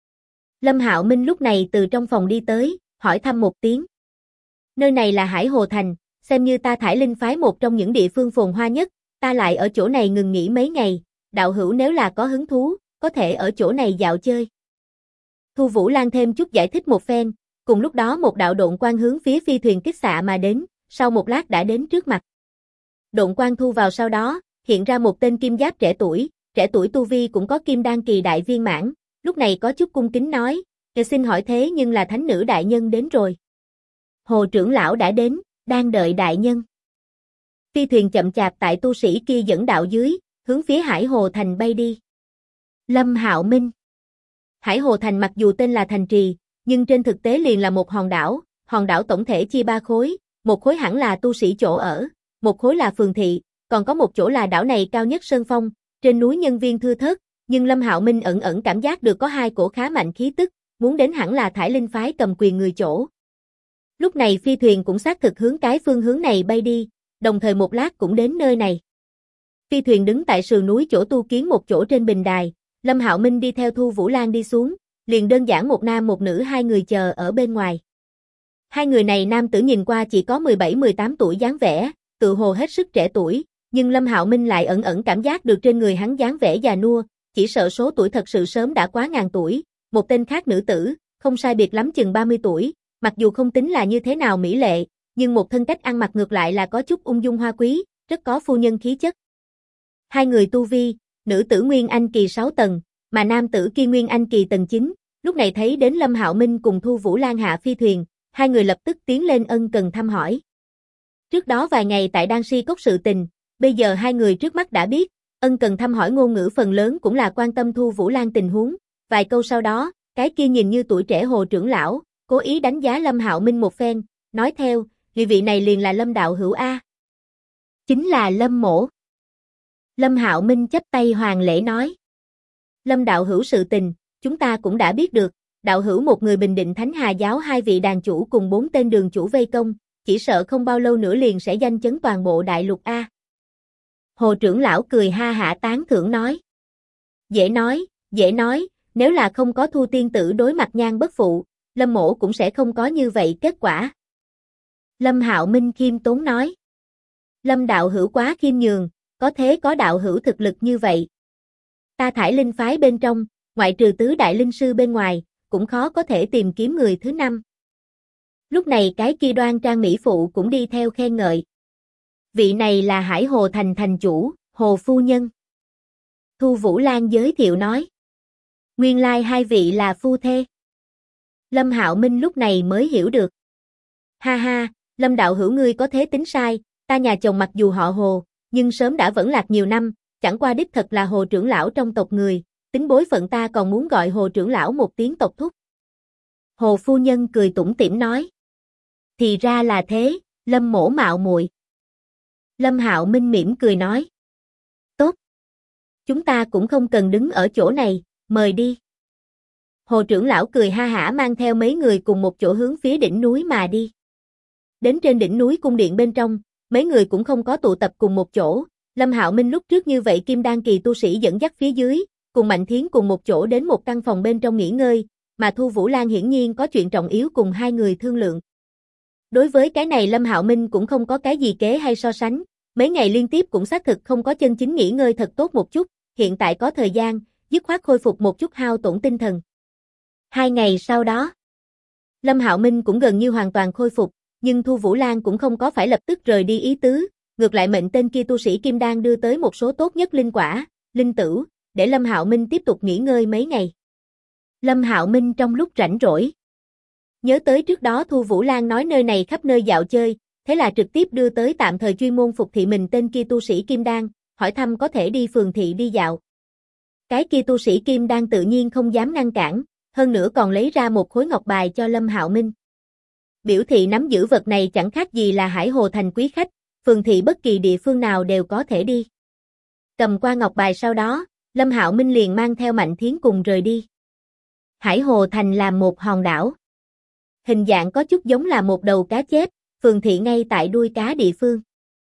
Lâm Hạo Minh lúc này từ trong phòng đi tới, hỏi thăm một tiếng. Nơi này là Hải Hồ Thành, xem như ta Thải Linh phái một trong những địa phương phồn hoa nhất, ta lại ở chỗ này ngừng nghỉ mấy ngày, đạo hữu nếu là có hứng thú, có thể ở chỗ này dạo chơi. Thu Vũ Lan thêm chút giải thích một phen, cùng lúc đó một đạo độn quang hướng phía phi thuyền kích xạ mà đến, sau một lát đã đến trước mặt. Độn quang thu vào sau đó, hiện ra một tên kim giáp trẻ tuổi tu vi cũng có kim đan kỳ đại viên mãn, lúc này có chút cung kính nói, xin hỏi thế nhưng là thánh nữ đại nhân đến rồi. Hồ trưởng lão đã đến, đang đợi đại nhân. Phi thuyền chậm chạp tại tu sĩ kia dẫn đạo dưới, hướng phía Hải Hồ Thành bay đi. Lâm Hạo Minh. Hải Hồ Thành mặc dù tên là thành trì, nhưng trên thực tế liền là một hòn đảo tổng thể chia 3 khối, một khối hẳn là tu sĩ chỗ ở, một khối là phường thị, còn có một chỗ là đảo này cao nhất sơn phong, trên núi nhân viên thưa thớt, nhưng Lâm Hạo Minh ẩn ẩn cảm giác được có hai cổ khá mạnh khí tức, muốn đến hẳn là Thải Linh phái cầm quyền người chỗ. Lúc này phi thuyền cũng xác thực hướng cái phương hướng này bay đi, đồng thời một lát cũng đến nơi này. Phi thuyền đứng tại sườn núi chỗ tu kiến một chỗ trên bình đài, Lâm Hạo Minh đi theo Thu Vũ Lan đi xuống, liền đơn giản một nam một nữ hai người chờ ở bên ngoài. Hai người này nam tử nhìn qua chỉ có 17-18 tuổi dáng vẻ, tự hồ hết sức trẻ tuổi, nhưng Lâm Hạo Minh lại ẩn ẩn cảm giác được trên người hắn dáng vẻ già nua, chỉ sợ số tuổi thật sự sớm đã quá ngàn tuổi. Một tên khác nữ tử, không sai biệt lắm chừng 30 tuổi, mặc dù không tính là như thế nào mỹ lệ, nhưng một thân cách ăn mặc ngược lại là có chút ung dung hoa quý, rất có phu nhân khí chất. Hai người tu vi, nữ tử Nguyên Anh kỳ 6 tầng, mà nam tử kia Nguyên Anh kỳ tầng 9, lúc này thấy đến Lâm Hạo Minh cùng Thu Vũ Lan hạ phi thuyền, hai người lập tức tiến lên ân cần thăm hỏi. Trước đó vài ngày tại Đan Si Cốc sự tình, bây giờ hai người trước mắt đã biết, ân cần thăm hỏi ngôn ngữ phần lớn cũng là quan tâm Thu Vũ Lan tình huống, vài câu sau đó, cái kia nhìn như tuổi trẻ Hồ trưởng lão, cố ý đánh giá Lâm Hạo Minh một phen, nói theo, vị này liền là Lâm đạo hữu a. Chính là Lâm mỗ. Lâm Hạo Minh chắp tay hoàng lễ nói. Lâm đạo hữu sự tình, chúng ta cũng đã biết được, đạo hữu một người Bình Định Thánh Hà giáo hai vị đàn chủ cùng 4 tên đường chủ vây công, chỉ sợ không bao lâu nữa liền sẽ danh chấn toàn bộ đại lục a. Hồ trưởng lão cười ha hả tán thưởng nói. Dễ nói, nếu là không có Thu tiên tử đối mặt nhan bất phụ, Lâm mỗ cũng sẽ không có như vậy kết quả. Lâm Hạo Minh khiêm tốn nói. Lâm đạo hữu quá khiêm nhường, có thế có đạo hữu thực lực như vậy. Ta Thải Linh phái bên trong, ngoại trừ tứ đại linh sư bên ngoài, cũng khó có thể tìm kiếm người thứ năm. Lúc này cái kia đoan trang mỹ phụ cũng đi theo khen ngợi. Vị này là Hải Hồ Thành thành chủ, Hồ phu nhân. Thu Vũ Lan giới thiệu nói. Nguyên lai hai vị là phu thê. Lâm Hạo Minh lúc này mới hiểu được. Ha ha, Lâm đạo hữu ngươi có thế tính sai, ta nhà chồng mặc dù họ Hồ, nhưng sớm đã vẫn lạc nhiều năm, chẳng qua đích thật là Hồ trưởng lão trong tộc người, tính bối phận ta còn muốn gọi Hồ trưởng lão một tiếng tộc thúc. Hồ phu nhân cười tủm tỉm nói. Thì ra là thế, Lâm mỗ mạo muội. Lâm Hạo Minh mỉm cười nói. Tốt. Chúng ta cũng không cần đứng ở chỗ này, mời đi. Hồ trưởng lão cười ha hả mang theo mấy người cùng một chỗ hướng phía đỉnh núi mà đi. Đến trên đỉnh núi cung điện bên trong, mấy người cũng không có tụ tập cùng một chỗ. Lâm Hạo Minh lúc trước như vậy kim đan kỳ tu sĩ dẫn dắt phía dưới, cùng Mạnh Thiến cùng một chỗ đến một căn phòng bên trong nghỉ ngơi, mà Thu Vũ Lan hiển nhiên có chuyện trọng yếu cùng hai người thương lượng. Đối với cái này Lâm Hạo Minh cũng không có cái gì kế hay so sánh, mấy ngày liên tiếp cũng xác thực không có chân chính nghỉ ngơi thật tốt một chút, hiện tại có thời gian, dứt khoát khôi phục một chút hao tổn tinh thần. 2 ngày sau đó, Lâm Hạo Minh cũng gần như hoàn toàn khôi phục, nhưng Thu Vũ Lan cũng không có phải lập tức rời đi ý tứ, ngược lại mệnh tên kia tu sĩ Kim Đan đưa tới một số tốt nhất linh quả, linh tửu, để Lâm Hạo Minh tiếp tục nghỉ ngơi mấy ngày. Lâm Hạo Minh trong lúc rảnh rỗi, nhớ tới trước đó Thu Vũ Lan nói nơi này khắp nơi dạo chơi, thế là trực tiếp đưa tới tạm thời chuyên môn phục thị mình tên kia tu sĩ Kim Đan, hỏi thăm có thể đi phường thị đi dạo. Cái kia tu sĩ Kim Đan tự nhiên không dám ngăn cản, hơn nữa còn lấy ra một khối ngọc bài cho Lâm Hạo Minh. Biểu thị nắm giữ vật này chẳng khác gì là Hải Hồ Thành quý khách, phường thị bất kỳ địa phương nào đều có thể đi. Cầm qua ngọc bài sau đó, Lâm Hạo Minh liền mang theo Mạnh Thiến cùng rời đi. Hải Hồ Thành là một hòn đảo. Hình dạng có chút giống là một đầu cá chép, phường thị ngay tại đuôi cá địa phương.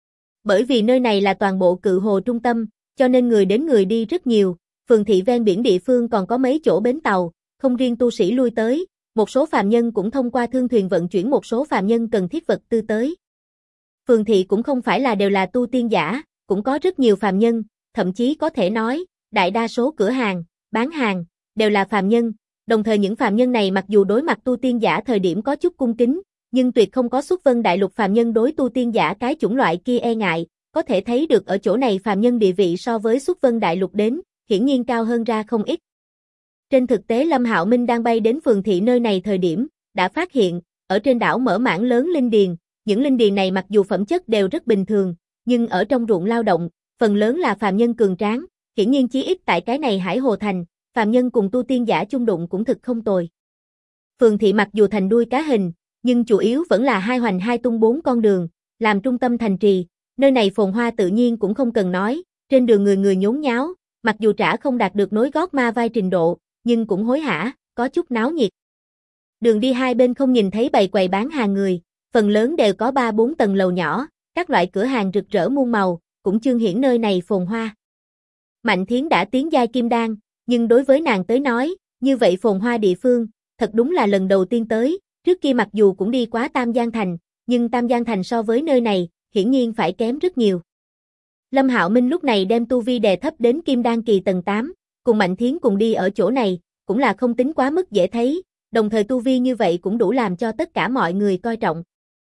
Bởi vì nơi này là toàn bộ Cự Hồ trung tâm, cho nên người đến người đi rất nhiều, phường thị ven biển địa phương còn có mấy chỗ bến tàu, không riêng tu sĩ lui tới, một số phàm nhân cũng thông qua thương thuyền vận chuyển một số phàm nhân cần thiết vật tư tới. Phường thị cũng không phải là đều là tu tiên giả, cũng có rất nhiều phàm nhân, thậm chí có thể nói, đại đa số cửa hàng, bán hàng, đều là phàm nhân, đồng thời những phàm nhân này mặc dù đối mặt tu tiên giả thời điểm có chút cung kính, nhưng tuyệt không có Xuất Vân Đại Lục phàm nhân đối tu tiên giả cái chủng loại kia e ngại, có thể thấy được ở chỗ này phàm nhân địa vị so với Xuất Vân Đại Lục đến, hiển nhiên cao hơn ra không ít. Trên thực tế Lâm Hạo Minh đang bay đến phường thị nơi này thời điểm, đã phát hiện, ở trên đảo mở mảng lớn linh điền, những linh điền này mặc dù phẩm chất đều rất bình thường, nhưng ở trong ruộng lao động, phần lớn là phàm nhân cường tráng, hiển nhiên chí ít tại cái này Hải Hồ Thành, phàm nhân cùng tu tiên giả chung đụng cũng thực không tồi. Phường thị mặc dù thành đuôi cá hình, nhưng chủ yếu vẫn là hai hoành hai tung 4 con đường, làm trung tâm thành trì, nơi này phồn hoa tự nhiên cũng không cần nói, trên đường người người nhốn nháo, mặc dù trả không đạt được nối gót ma vai trình độ, nhưng cũng hối hả, có chút náo nhiệt. Đường đi hai bên không nhìn thấy bày quầy bán hàng người, phần lớn đều có 3-4 tầng lầu nhỏ, các loại cửa hàng rực rỡ muôn màu, cũng chương hiển nơi này phồn hoa. Mạnh Thiến đã tiến giai kim đan, nhưng đối với nàng tới nói, như vậy phồn hoa địa phương, thật đúng là lần đầu tiên tới, trước kia mặc dù cũng đi qua Tam Giang Thành, nhưng Tam Giang Thành so với nơi này, hiển nhiên phải kém rất nhiều. Lâm Hạo Minh lúc này đem tu vi đè thấp đến kim đan kỳ tầng 8, cùng Mạnh Thiến cùng đi ở chỗ này, cũng là không tính quá mức dễ thấy, đồng thời tu vi như vậy cũng đủ làm cho tất cả mọi người coi trọng.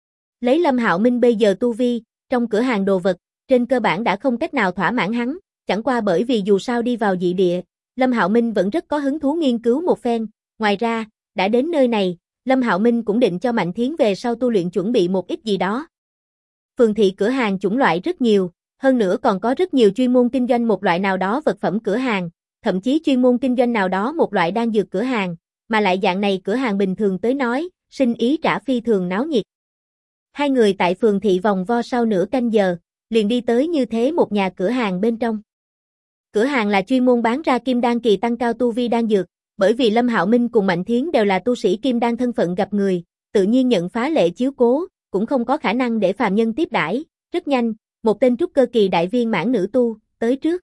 Lấy Lâm Hạo Minh bây giờ tu vi, trong cửa hàng đồ vật, trên cơ bản đã không cách nào thỏa mãn hắn, chẳng qua bởi vì dù sao đi vào dị địa, Lâm Hạo Minh vẫn rất có hứng thú nghiên cứu một phen, ngoài ra, đã đến nơi này, Lâm Hạo Minh cũng định cho Mạnh Thiến về sau tu luyện chuẩn bị một ít gì đó. Phường thị cửa hàng chủng loại rất nhiều, hơn nữa còn có rất nhiều chuyên môn kinh doanh một loại nào đó vật phẩm cửa hàng, thậm chí chuyên môn kinh doanh nào đó một loại đan dược cửa hàng, mà lại dạng này cửa hàng bình thường tới nói, sinh ý trả phi thường náo nhiệt. Hai người tại phường thị vòng vo sau nửa canh giờ, liền đi tới như thế một nhà cửa hàng bên trong. Cửa hàng là chuyên môn bán ra kim đan kỳ tăng cao tu vi đan dược, bởi vì Lâm Hạo Minh cùng Mạnh Thiến đều là tu sĩ kim đan thân phận gặp người, tự nhiên nhận phá lệ chiếu cố, cũng không có khả năng để phàm nhân tiếp đãi. Rất nhanh, một tên trúc cơ kỳ đại viên mãn nữ tu tới trước.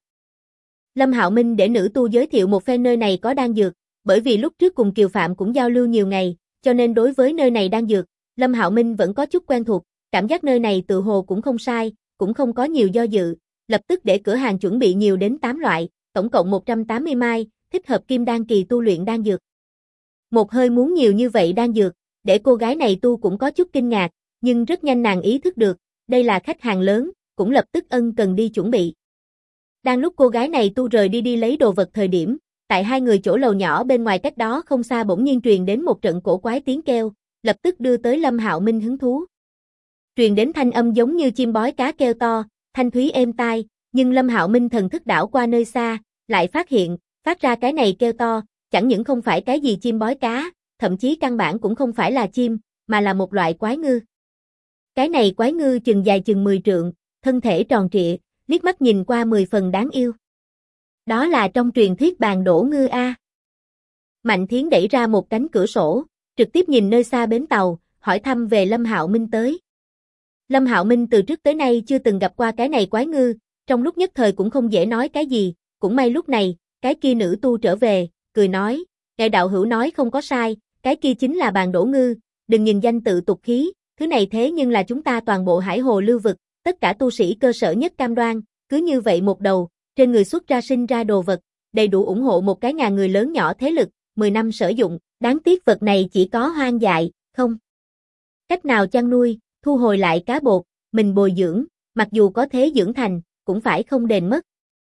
Lâm Hạo Minh để nữ tu giới thiệu một phen nơi này có đan dược, bởi vì lúc trước cùng Kiều Phạm cũng giao lưu nhiều ngày, cho nên đối với nơi này đan dược, Lâm Hạo Minh vẫn có chút quen thuộc, cảm giác nơi này tự hồ cũng không sai, cũng không có nhiều do dự, lập tức để cửa hàng chuẩn bị nhiều đến 8 loại, tổng cộng 180 mai, thích hợp kim đan kỳ tu luyện đan dược. Một hơi muốn nhiều như vậy đan dược, để cô gái này tu cũng có chút kinh ngạc, nhưng rất nhanh nàng ý thức được, đây là khách hàng lớn, cũng lập tức ân cần đi chuẩn bị. Đang lúc cô gái này tu rời đi lấy đồ vật thời điểm, tại hai người chỗ lầu nhỏ bên ngoài cách đó không xa bỗng nhiên truyền đến một trận cổ quái tiếng kêu, lập tức đưa tới Lâm Hạo Minh hứng thú. Truyền đến thanh âm giống như chim bói cá kêu to, thanh thúy êm tai, nhưng Lâm Hạo Minh thần thức đảo qua nơi xa, lại phát hiện, phát ra cái này kêu to, chẳng những không phải cái gì chim bói cá, thậm chí căn bản cũng không phải là chim, mà là một loại quái ngư. Cái này quái ngư chừng dài chừng 10 trượng, thân thể tròn trịa, liếc mắt nhìn qua 10 phần đáng yêu. Đó là trong truyền thuyết bàn đổ ngư a. Mạnh Thiến đẩy ra một cánh cửa sổ, trực tiếp nhìn nơi xa bến tàu, hỏi thăm về Lâm Hạo Minh tới. Lâm Hạo Minh từ trước tới nay chưa từng gặp qua cái này quái ngư, trong lúc nhất thời cũng không dễ nói cái gì, cũng may lúc này, cái kia nữ tu trở về, cười nói, ngài đạo hữu nói không có sai, cái kia chính là bàn đổ ngư, đừng nhìn danh tự tục khí, thứ này thế nhưng là chúng ta toàn bộ hải hồ lưu vực, tất cả tu sĩ cơ sở nhất cam đoan, cứ như vậy một đầu, trên người xuất ra sinh ra đồ vật, đầy đủ ủng hộ một cái ngàn người lớn nhỏ thế lực, 10 năm sử dụng, đáng tiếc vật này chỉ có hoang dại, không cách nào chăn nuôi, thu hồi lại cá bột, mình bồi dưỡng, mặc dù có thế dưỡng thành, cũng phải không đền mất.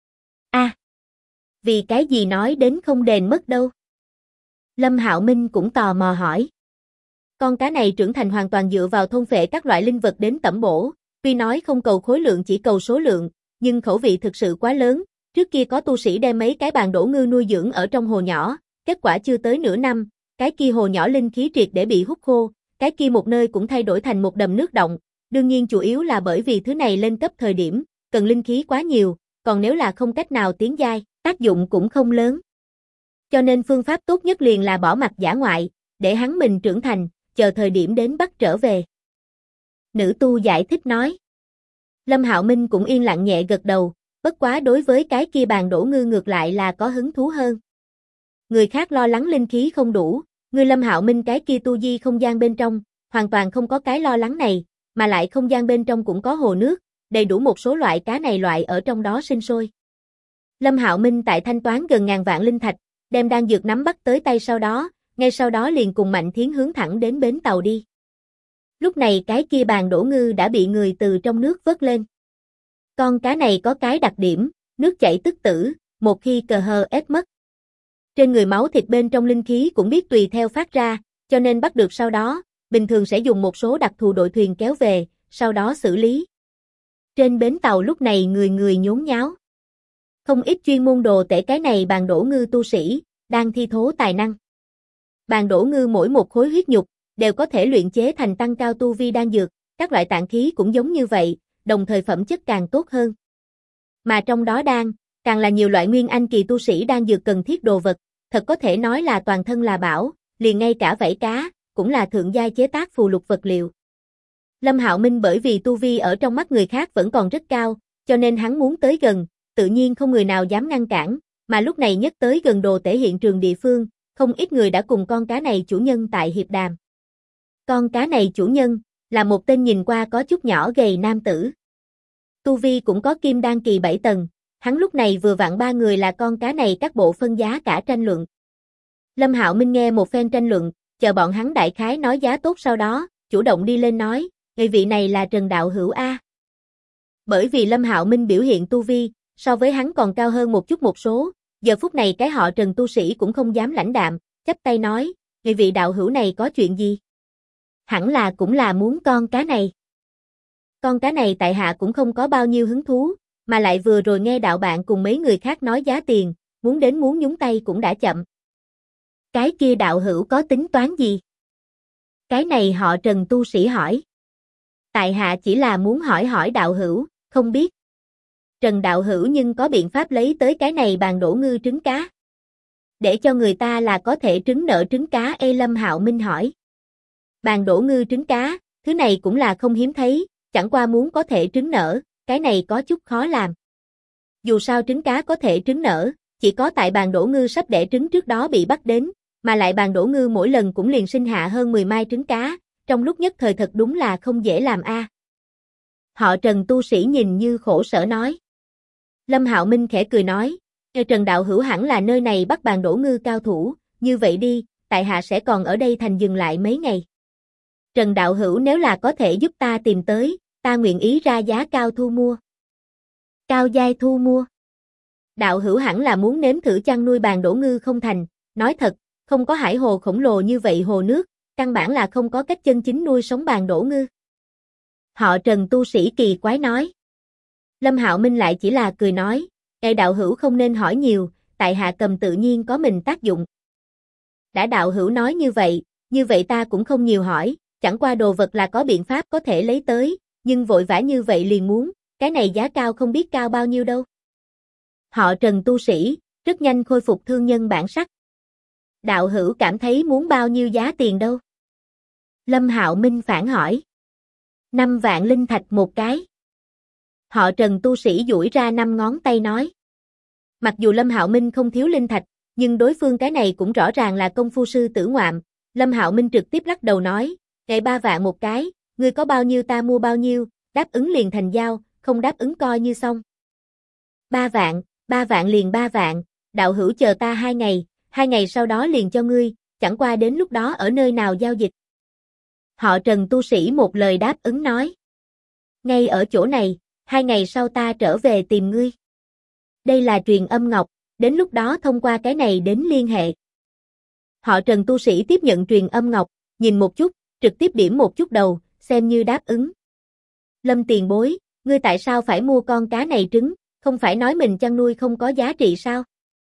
Vì cái gì nói đến không đền mất đâu? Lâm Hạo Minh cũng tò mò hỏi. Con cá này trưởng thành hoàn toàn dựa vào thôn phệ các loại linh vật đến tẩm bổ, tuy nói không cầu khối lượng chỉ cầu số lượng, nhưng khẩu vị thực sự quá lớn, trước kia có tu sĩ đem mấy cái bàn đổ ngư nuôi dưỡng ở trong hồ nhỏ, kết quả chưa tới nửa năm, cái kia hồ nhỏ linh khí triệt để bị hút khô, cái kia một nơi cũng thay đổi thành một đầm nước động, đương nhiên chủ yếu là bởi vì thứ này lên cấp thời điểm, cần linh khí quá nhiều, còn nếu là không cách nào tiến giai, tác dụng cũng không lớn. Cho nên phương pháp tốt nhất liền là bỏ mặc dã ngoại, để hắn mình trưởng thành, chờ thời điểm đến bắt trở về. Nữ tu giải thích nói. Lâm Hạo Minh cũng yên lặng nhẹ gật đầu, bất quá đối với cái kia bàn đổ ngư ngược lại là có hứng thú hơn. Người khác lo lắng linh khí không đủ, người Lâm Hạo Minh cái kia tu di không gian bên trong, hoàn toàn không có cái lo lắng này, mà lại không gian bên trong cũng có hồ nước, đầy đủ một số loại cá này loại ở trong đó sinh sôi. Lâm Hạo Minh tại thanh toán gần ngàn vạn linh thạch, đem đan dược nắm bắt tới tay ngay sau đó liền cùng Mạnh Thiến hướng thẳng đến bến tàu đi. Lúc này cái kia bàn đổ ngư đã bị người từ trong nước vớt lên. Con cá này có cái đặc điểm, nước chảy tức tử, một khi cờ hờ ép mất. Trên người máu thịt bên trong linh khí cũng biết tùy theo phát ra, cho nên bắt được sau đó, bình thường sẽ dùng một số đặc thù đội thuyền kéo về, sau đó xử lý. Trên bến tàu lúc này người người nhốn nháo. Không ít chuyên môn đồ tể cái này bàn đổ ngư tu sĩ, đang thi thố tài năng. Bàn đổ ngư mỗi một khối huyết nhục, đều có thể luyện chế thành tăng cao tu vi đan dược, các loại tạng khí cũng giống như vậy, đồng thời phẩm chất càng tốt hơn. Mà trong đó càng là nhiều loại nguyên anh kỳ tu sĩ đan dược cần thiết đồ vật, thật có thể nói là toàn thân là bảo, liền ngay cả vảy cá, cũng là thượng giai chế tác phù lục vật liệu. Lâm Hạo Minh bởi vì tu vi ở trong mắt người khác vẫn còn rất cao, cho nên hắn muốn tới gần, tự nhiên không người nào dám ngăn cản, mà lúc này nhất tới gần đồ tể hiện trường địa phương, không ít người đã cùng con cá này chủ nhân tại hiệp đàm. Con cá này chủ nhân, là một tên nhìn qua có chút nhỏ gầy nam tử. Tu vi cũng có kim đan kỳ 7 tầng, hắn lúc này vừa vặn ba người là con cá này các bộ phân giá cả tranh luận. Lâm Hạo Minh nghe một phen tranh luận, chờ bọn hắn đại khái nói giá tốt sau đó, chủ động đi lên nói, người vị này là Trần Đạo Hữu A. Bởi vì Lâm Hạo Minh biểu hiện tu vi, so với hắn còn cao hơn một chút một số, giờ phút này cái họ Trần tu sĩ cũng không dám lãnh đạm, chắp tay nói, người vị đạo hữu này có chuyện gì? Hẳn là cũng là muốn con cá này. Con cá này tại hạ cũng không có bao nhiêu hứng thú, mà lại vừa rồi nghe đạo bạn cùng mấy người khác nói giá tiền, muốn nhúng tay cũng đã chậm. Cái kia đạo hữu có tính toán gì? Cái này họ Trần tu sĩ hỏi. Tại hạ chỉ là muốn hỏi đạo hữu, không biết. Trần đạo hữu nhưng có biện pháp lấy tới cái này bàn đổ ngư trứng cá. Để cho người ta là có thể trứng nở trứng cá. Lâm Hạo Minh hỏi. Bàn đổ ngư trứng cá, thứ này cũng là không hiếm thấy, chẳng qua muốn có thể trứng nở, cái này có chút khó làm. Dù sao trứng cá có thể trứng nở, chỉ có tại bàn đổ ngư sắp đẻ trứng trước đó bị bắt đến, mà lại bàn đổ ngư mỗi lần cũng liền sinh hạ hơn 10 mai trứng cá, trong lúc nhất thời thật đúng là không dễ làm a. Họ Trần tu sĩ nhìn như khổ sở nói. Lâm Hạo Minh khẽ cười nói, Trần đạo hữu hẳn là nơi này bắt bàn đổ ngư cao thủ, như vậy đi, tại hạ sẽ còn ở đây thành dừng lại mấy ngày. Trần đạo hữu nếu là có thể giúp ta tìm tới, ta nguyện ý ra giá cao thu mua. Cao giai thu mua. Đạo hữu hẳn là muốn nếm thử chăn nuôi bàn đổ ngư không thành, nói thật, không có hải hồ khổng lồ như vậy hồ nước, căn bản là không có cách chân chính nuôi sống bàn đổ ngư. Họ Trần tu sĩ kỳ quái nói. Lâm Hạo Minh lại chỉ là cười nói, đạo hữu không nên hỏi nhiều, tại hạ cầm tự nhiên có mình tác dụng. Đã đạo hữu nói như vậy ta cũng không nhiều hỏi, chẳng qua đồ vật là có biện pháp có thể lấy tới, nhưng vội vã như vậy liền muốn, cái này giá cao không biết cao bao nhiêu đâu. Họ Trần tu sĩ, rất nhanh khôi phục thương nhân bản sắc. Đạo hữu cảm thấy muốn bao nhiêu giá tiền đâu? Lâm Hạo Minh phản hỏi. 5 vạn linh thạch một cái. Họ Trần tu sĩ duỗi ra 5 ngón tay nói. Mặc dù Lâm Hạo Minh không thiếu linh thạch, nhưng đối phương cái này cũng rõ ràng là công phu sư tử ngoạm. Lâm Hạo Minh trực tiếp lắc đầu nói, "Ngày 3 vạn một cái, ngươi có bao nhiêu ta mua bao nhiêu, đáp ứng liền thành giao, không đáp ứng coi như xong." 3 vạn liền 3 vạn, đạo hữu chờ ta 2 ngày sau đó liền cho ngươi, chẳng qua đến lúc đó ở nơi nào giao dịch. Họ Trần tu sĩ một lời đáp ứng nói. Ngay ở chỗ này, 2 ngày sau ta trở về tìm ngươi. Đây là truyền âm ngọc, đến lúc đó thông qua cái này đến liên hệ. Họ Trần tu sĩ tiếp nhận truyền âm ngọc, nhìn một chút, trực tiếp điểm một chút đầu, xem như đáp ứng. Lâm tiền bối, ngươi tại sao phải mua con cá này trứng, không phải nói mình chăn nuôi không có giá trị sao?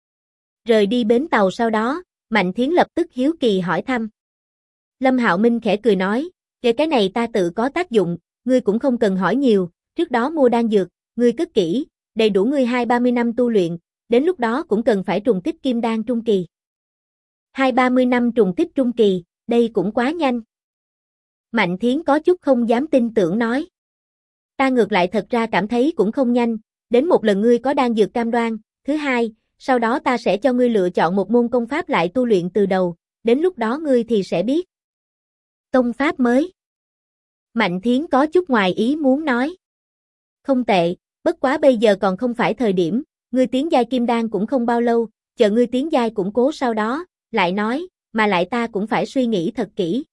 Rời đi bến tàu sau đó, Mạnh Thiến lập tức hiếu kỳ hỏi thăm. Lâm Hạo Minh khẽ cười nói, cái này ta tự có tác dụng, ngươi cũng không cần hỏi nhiều, trước đó mua đan dược, ngươi cất kỹ, đầy đủ ngươi 20-30 năm tu luyện, đến lúc đó cũng cần phải trùng kích kim đan trung kỳ. 20-30 năm trùng kích trung kỳ, đây cũng quá nhanh. Mạnh Thiến có chút không dám tin tưởng nói. Ta ngược lại thật ra cảm thấy cũng không nhanh, đến một lần ngươi có đan dược cam đoan, thứ hai, sau đó ta sẽ cho ngươi lựa chọn một môn công pháp lại tu luyện từ đầu, đến lúc đó ngươi thì sẽ biết. Công pháp mới. Mạnh Thiến có chút ngoài ý muốn nói. Không tệ, bất quá bây giờ còn không phải thời điểm, ngươi tiến giai kim đan cũng không bao lâu, chờ ngươi tiến giai củng cố sau đó, lại nói, mà lại ta cũng phải suy nghĩ thật kỹ.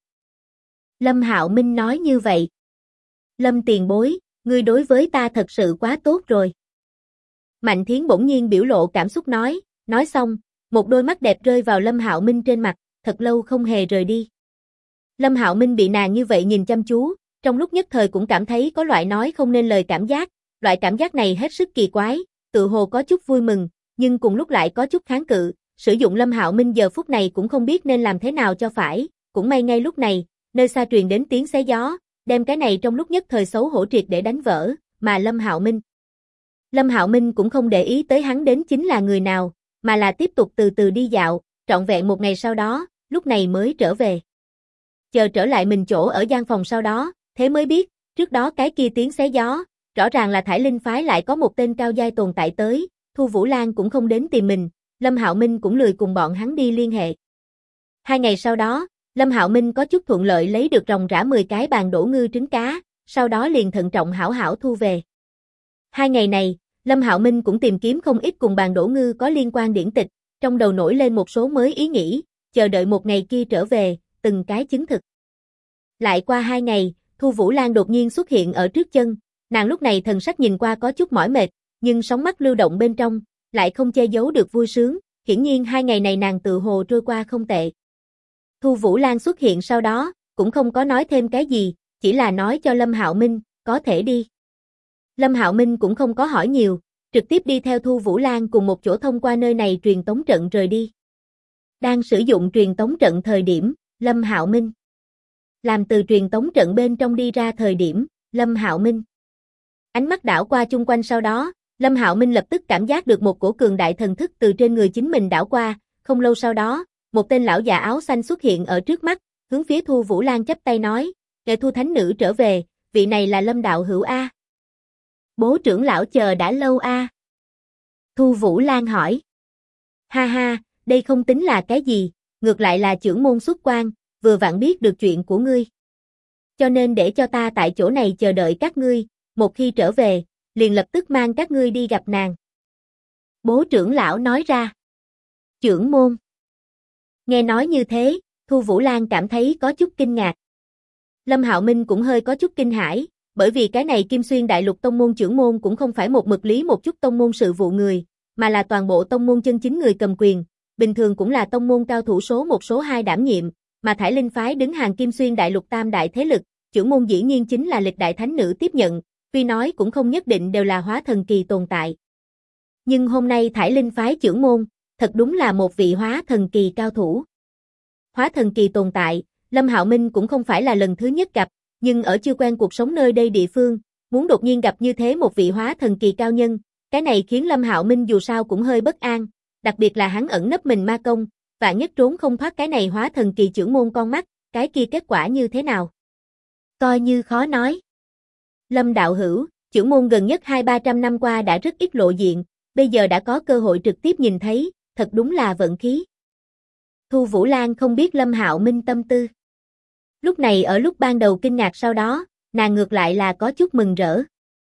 Lâm Hạo Minh nói như vậy. Lâm tiền bối, ngươi đối với ta thật sự quá tốt rồi. Mạnh Thiến bỗng nhiên biểu lộ cảm xúc nói xong, một đôi mắt đẹp rơi vào Lâm Hạo Minh trên mặt, thật lâu không hề rời đi. Lâm Hạo Minh bị nàng như vậy nhìn chăm chú, trong lúc nhất thời cũng cảm thấy có loại nói không nên lời cảm giác, loại cảm giác này hết sức kỳ quái, tự hồ có chút vui mừng, nhưng cùng lúc lại có chút kháng cự, sử dụng Lâm Hạo Minh giờ phút này cũng không biết nên làm thế nào cho phải, cũng may ngay lúc này, nơi xa truyền đến tiếng xé gió, đem cái này trong lúc nhất thời xấu hổ triệt để đánh vỡ, mà Lâm Hạo Minh cũng không để ý tới hắn đến chính là người nào, mà là tiếp tục từ từ đi dạo, trọn vẹn một ngày sau đó, lúc này mới trở về. Chờ trở lại mình chỗ ở gian phòng sau đó, thế mới biết, trước đó cái kia tiếng xé gió, rõ ràng là Thải Linh phái lại có một tên cao giai tồn tại tới, Thu Vũ Lan cũng không đến tìm mình, Lâm Hạo Minh cũng lười cùng bọn hắn đi liên hệ. 2 ngày sau đó, Lâm Hạo Minh có chút thuận lợi lấy được ròng rã 10 cái bàn đổ ngư trứng cá, sau đó liền thận trọng hảo hảo thu về. 2 ngày này, Lâm Hạo Minh cũng tìm kiếm không ít cùng bàn đổ ngư có liên quan điển tịch, trong đầu nổi lên một số mới ý nghĩ, chờ đợi một ngày kia trở về, từng cái chứng thực. Lại qua 2 ngày, Thu Vũ Lan đột nhiên xuất hiện ở trước chân, nàng lúc này thần sắc nhìn qua có chút mỏi mệt, nhưng sóng mắt lưu động bên trong, lại không che giấu được vui sướng, hiển nhiên 2 ngày này nàng tự hồ trôi qua không tệ. Thu Vũ Lan xuất hiện sau đó, cũng không có nói thêm cái gì, chỉ là nói cho Lâm Hạo Minh, có thể đi. Lâm Hạo Minh cũng không có hỏi nhiều, trực tiếp đi theo Thu Vũ Lan cùng một chỗ thông qua nơi này truyền tống trận rời đi. Đang sử dụng truyền tống trận thời điểm, Lâm Hạo Minh làm từ truyền tống trận bên trong đi ra thời điểm, Lâm Hạo Minh ánh mắt đảo qua chung quanh sau đó, Lâm Hạo Minh lập tức cảm giác được một cổ cường đại thần thức từ trên người chính mình đảo qua, không lâu sau đó, một tên lão già áo xanh xuất hiện ở trước mắt, hướng phía Thu Vũ Lan chắp tay nói, "Ngài Thu thánh nữ trở về, vị này là Lâm đạo hữu a." "Bố trưởng lão chờ đã lâu a?" Thu Vũ Lan hỏi. "Ha ha, đây không tính là cái gì, ngược lại là trưởng môn xuất quan, vừa vặn biết được chuyện của ngươi. Cho nên để cho ta tại chỗ này chờ đợi các ngươi, một khi trở về, liền lập tức mang các ngươi đi gặp nàng." Bố trưởng lão nói ra. Trưởng môn. Nghe nói như thế, Thu Vũ Lan cảm thấy có chút kinh ngạc. Lâm Hạo Minh cũng hơi có chút kinh hãi, bởi vì cái này Kim Xuyên Đại Lục tông môn trưởng môn cũng không phải một mực lý một chút tông môn sự vụ người, mà là toàn bộ tông môn chân chính người cầm quyền, bình thường cũng là tông môn cao thủ số 1 số 2 đảm nhiệm, mà Thải Linh phái đứng hàng Kim Xuyên Đại Lục tam đại thế lực, trưởng môn dĩ nhiên chính là Lịch đại thánh nữ tiếp nhận, tuy nói cũng không nhất định đều là hóa thần kỳ tồn tại. Nhưng hôm nay Thải Linh phái trưởng môn, thật đúng là một vị hóa thần kỳ cao thủ. Hóa thần kỳ tồn tại, Lâm Hạo Minh cũng không phải là lần thứ nhất gặp, nhưng ở chưa quen cuộc sống nơi đây địa phương, muốn đột nhiên gặp như thế một vị hóa thần kỳ cao nhân, cái này khiến Lâm Hạo Minh dù sao cũng hơi bất an, đặc biệt là hắn ẩn nấp mình ma công, vạn nhất trốn không thoát cái này hóa thần kỳ trưởng môn con mắt, cái kia kết quả như thế nào? Coi như khó nói. Lâm đạo hữu, trưởng môn gần nhất 200-300 năm qua đã rất ít lộ diện, bây giờ đã có cơ hội trực tiếp nhìn thấy, thật đúng là vận khí. Thu Vũ Lan không biết Lâm Hạo Minh tâm tư. Lúc này ở lúc ban đầu kinh ngạc sau đó, nàng ngược lại là có chút mừng rỡ.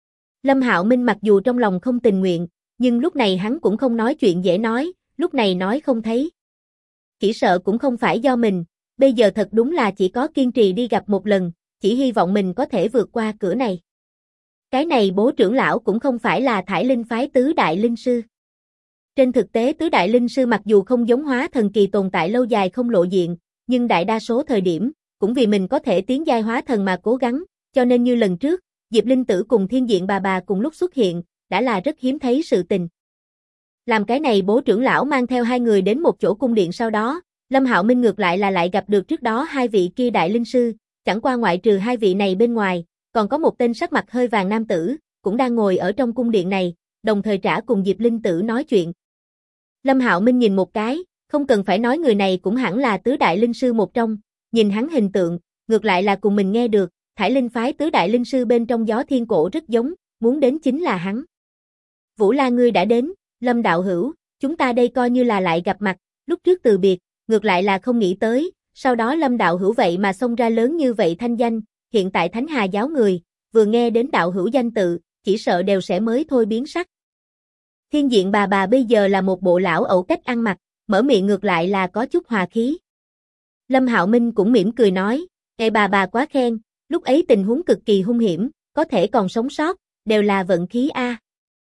Lâm Hạo Minh mặc dù trong lòng không tình nguyện, nhưng lúc này hắn cũng không nói chuyện dễ nói, lúc này nói không thấy. Chỉ sợ cũng không phải do mình, bây giờ thật đúng là chỉ có kiên trì đi gặp một lần, chỉ hy vọng mình có thể vượt qua cửa này. Cái này Bố trưởng lão cũng không phải là Thải Linh phái tứ đại linh sư. Trên thực tế tứ đại linh sư mặc dù không giống hóa thần kỳ tồn tại lâu dài không lộ diện, nhưng đại đa số thời điểm, cũng vì mình có thể tiến giai hóa thần mà cố gắng, cho nên như lần trước, Diệp Linh Tử cùng Thiên Diện bà cùng lúc xuất hiện, đã là rất hiếm thấy sự tình. Làm cái này Bố trưởng lão mang theo hai người đến một chỗ cung điện sau đó, Lâm Hạo Minh ngược lại là lại gặp được trước đó hai vị kia đại linh sư, chẳng qua ngoại trừ hai vị này bên ngoài, còn có một tên sắc mặt hơi vàng nam tử, cũng đang ngồi ở trong cung điện này, đồng thời trả cùng Diệp Linh Tử nói chuyện. Lâm Hạo Minh nhìn một cái, không cần phải nói người này cũng hẳn là tứ đại linh sư một trong, nhìn hắn hình tượng, ngược lại là cùng mình nghe được, Thải Linh phái tứ đại linh sư bên trong Gió Thiên Cổ rất giống, muốn đến chính là hắn. Vũ Lan ngươi đã đến, Lâm đạo hữu, chúng ta đây coi như là lại gặp mặt, lúc trước từ biệt, ngược lại là không nghĩ tới, sau đó Lâm đạo hữu vậy mà xông ra lớn như vậy thanh danh, hiện tại Thánh Hà giáo người, vừa nghe đến đạo hữu danh tự, chỉ sợ đều sẽ mới thôi biến sắc. Thiên Diện bà bây giờ là một bộ lão ẩu cách ăn mặc, mở miệng ngược lại là có chút hòa khí. Lâm Hạo Minh cũng mỉm cười nói, "Ê bà quá khen, lúc ấy tình huống cực kỳ hung hiểm, có thể còn sống sót, đều là vận khí a."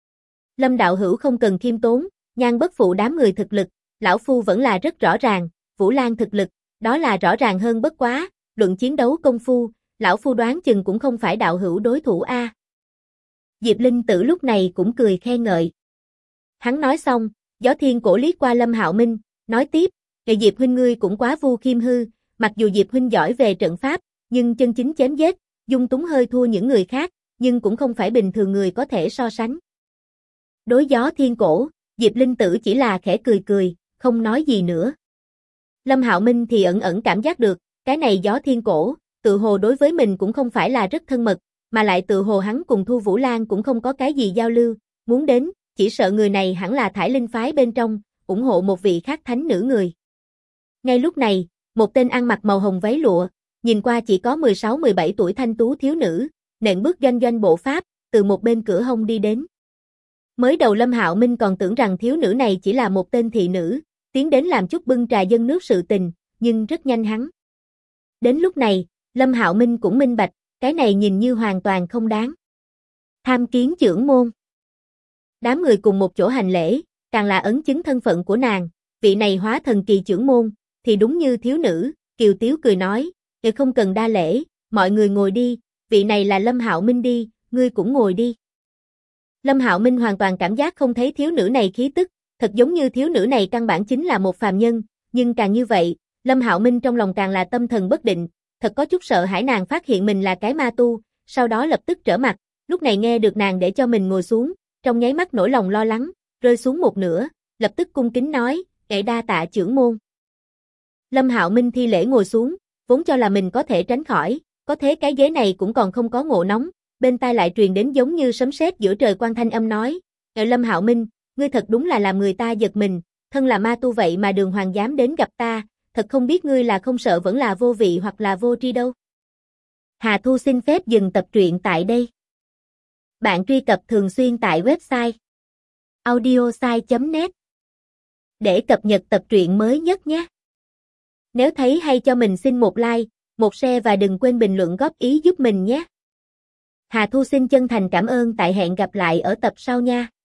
Lâm đạo hữu không cần khiêm tốn, nhan bất phụ đám người thực lực, lão phu vẫn là rất rõ ràng, Vũ Lan thực lực, đó là rõ ràng hơn bất quá, luận chiến đấu công phu, lão phu đoán chừng cũng không phải đạo hữu đối thủ a. Diệp Linh Tử lúc này cũng cười khen ngợi. Hắn nói xong, Gió Thiên Cổ liếc qua Lâm Hạo Minh, nói tiếp, Diệp huynh ngươi cũng quá vu khiêm hư, mặc dù Diệp huynh giỏi về trận pháp, nhưng chân chính chém giết, dung túng hơi thua những người khác, nhưng cũng không phải bình thường người có thể so sánh. Đối Gió Thiên Cổ, Diệp Linh Tử chỉ là khẽ cười cười, không nói gì nữa. Lâm Hạo Minh thì ẩn cảm giác được, cái này Gió Thiên Cổ, tự hồ đối với mình cũng không phải là rất thân mật, mà lại tự hồ hắn cùng Thu Vũ Lan cũng không có cái gì giao lưu, muốn đến, chỉ sợ người này hẳn là Thải Linh phái bên trong, ủng hộ một vị khác thánh nữ người. Ngay lúc này, một tên ăn mặc màu hồng váy lụa, nhìn qua chỉ có 16-17 tuổi thanh tú thiếu nữ, nện bước doanh doanh bộ pháp, từ một bên cửa hông đi đến. Mới đầu Lâm Hạo Minh còn tưởng rằng thiếu nữ này chỉ là một tên thị nữ, tiến đến làm chút bưng trà dâng nước sự tình, nhưng rất nhanh hắn. Đến lúc này, Lâm Hạo Minh cũng minh bạch, cái này nhìn như hoàn toàn không đáng. Tham kiến trưởng môn. Đám người cùng một chỗ hành lễ, càng là ấn chứng thân phận của nàng, vị này hóa thần kỳ trưởng môn, thì đúng như thiếu nữ, kiều tiếu cười nói, không cần đa lễ, mọi người ngồi đi, vị này là Lâm Hạo Minh đi, ngươi cũng ngồi đi. Lâm Hạo Minh hoàn toàn cảm giác không thấy thiếu nữ này khí tức, thật giống như thiếu nữ này căn bản chính là một phàm nhân, nhưng càng như vậy, Lâm Hạo Minh trong lòng càng là tâm thần bất định, thật có chút sợ hãi nàng phát hiện mình là cái ma tu, sau đó lập tức trở mặt, lúc này nghe được nàng để cho mình ngồi xuống, trong nháy mắt nỗi lòng lo lắng, rơi xuống một nửa, lập tức cung kính nói, đa tạ trưởng môn. Lâm Hạo Minh thi lễ ngồi xuống, vốn cho là mình có thể tránh khỏi, có thế cái ghế này cũng còn không có ngộ nóng, bên tai lại truyền đến giống như sấm sét giữa trời quang thanh âm nói, Lâm Hạo Minh, ngươi thật đúng là làm người ta giật mình, thân là ma tu vậy mà Đường Hoàng dám đến gặp ta, thật không biết ngươi là không sợ vẫn là vô vị hoặc là vô tri đâu. Hà Thu xin phép dừng tập truyện tại đây. Bạn truy cập thường xuyên tại website audiosai.net để cập nhật tập truyện mới nhất nhé. Nếu thấy hay cho mình xin một like, một share và đừng quên bình luận góp ý giúp mình nhé. Hà Thu xin chân thành cảm ơn, tại hẹn gặp lại ở tập sau nha.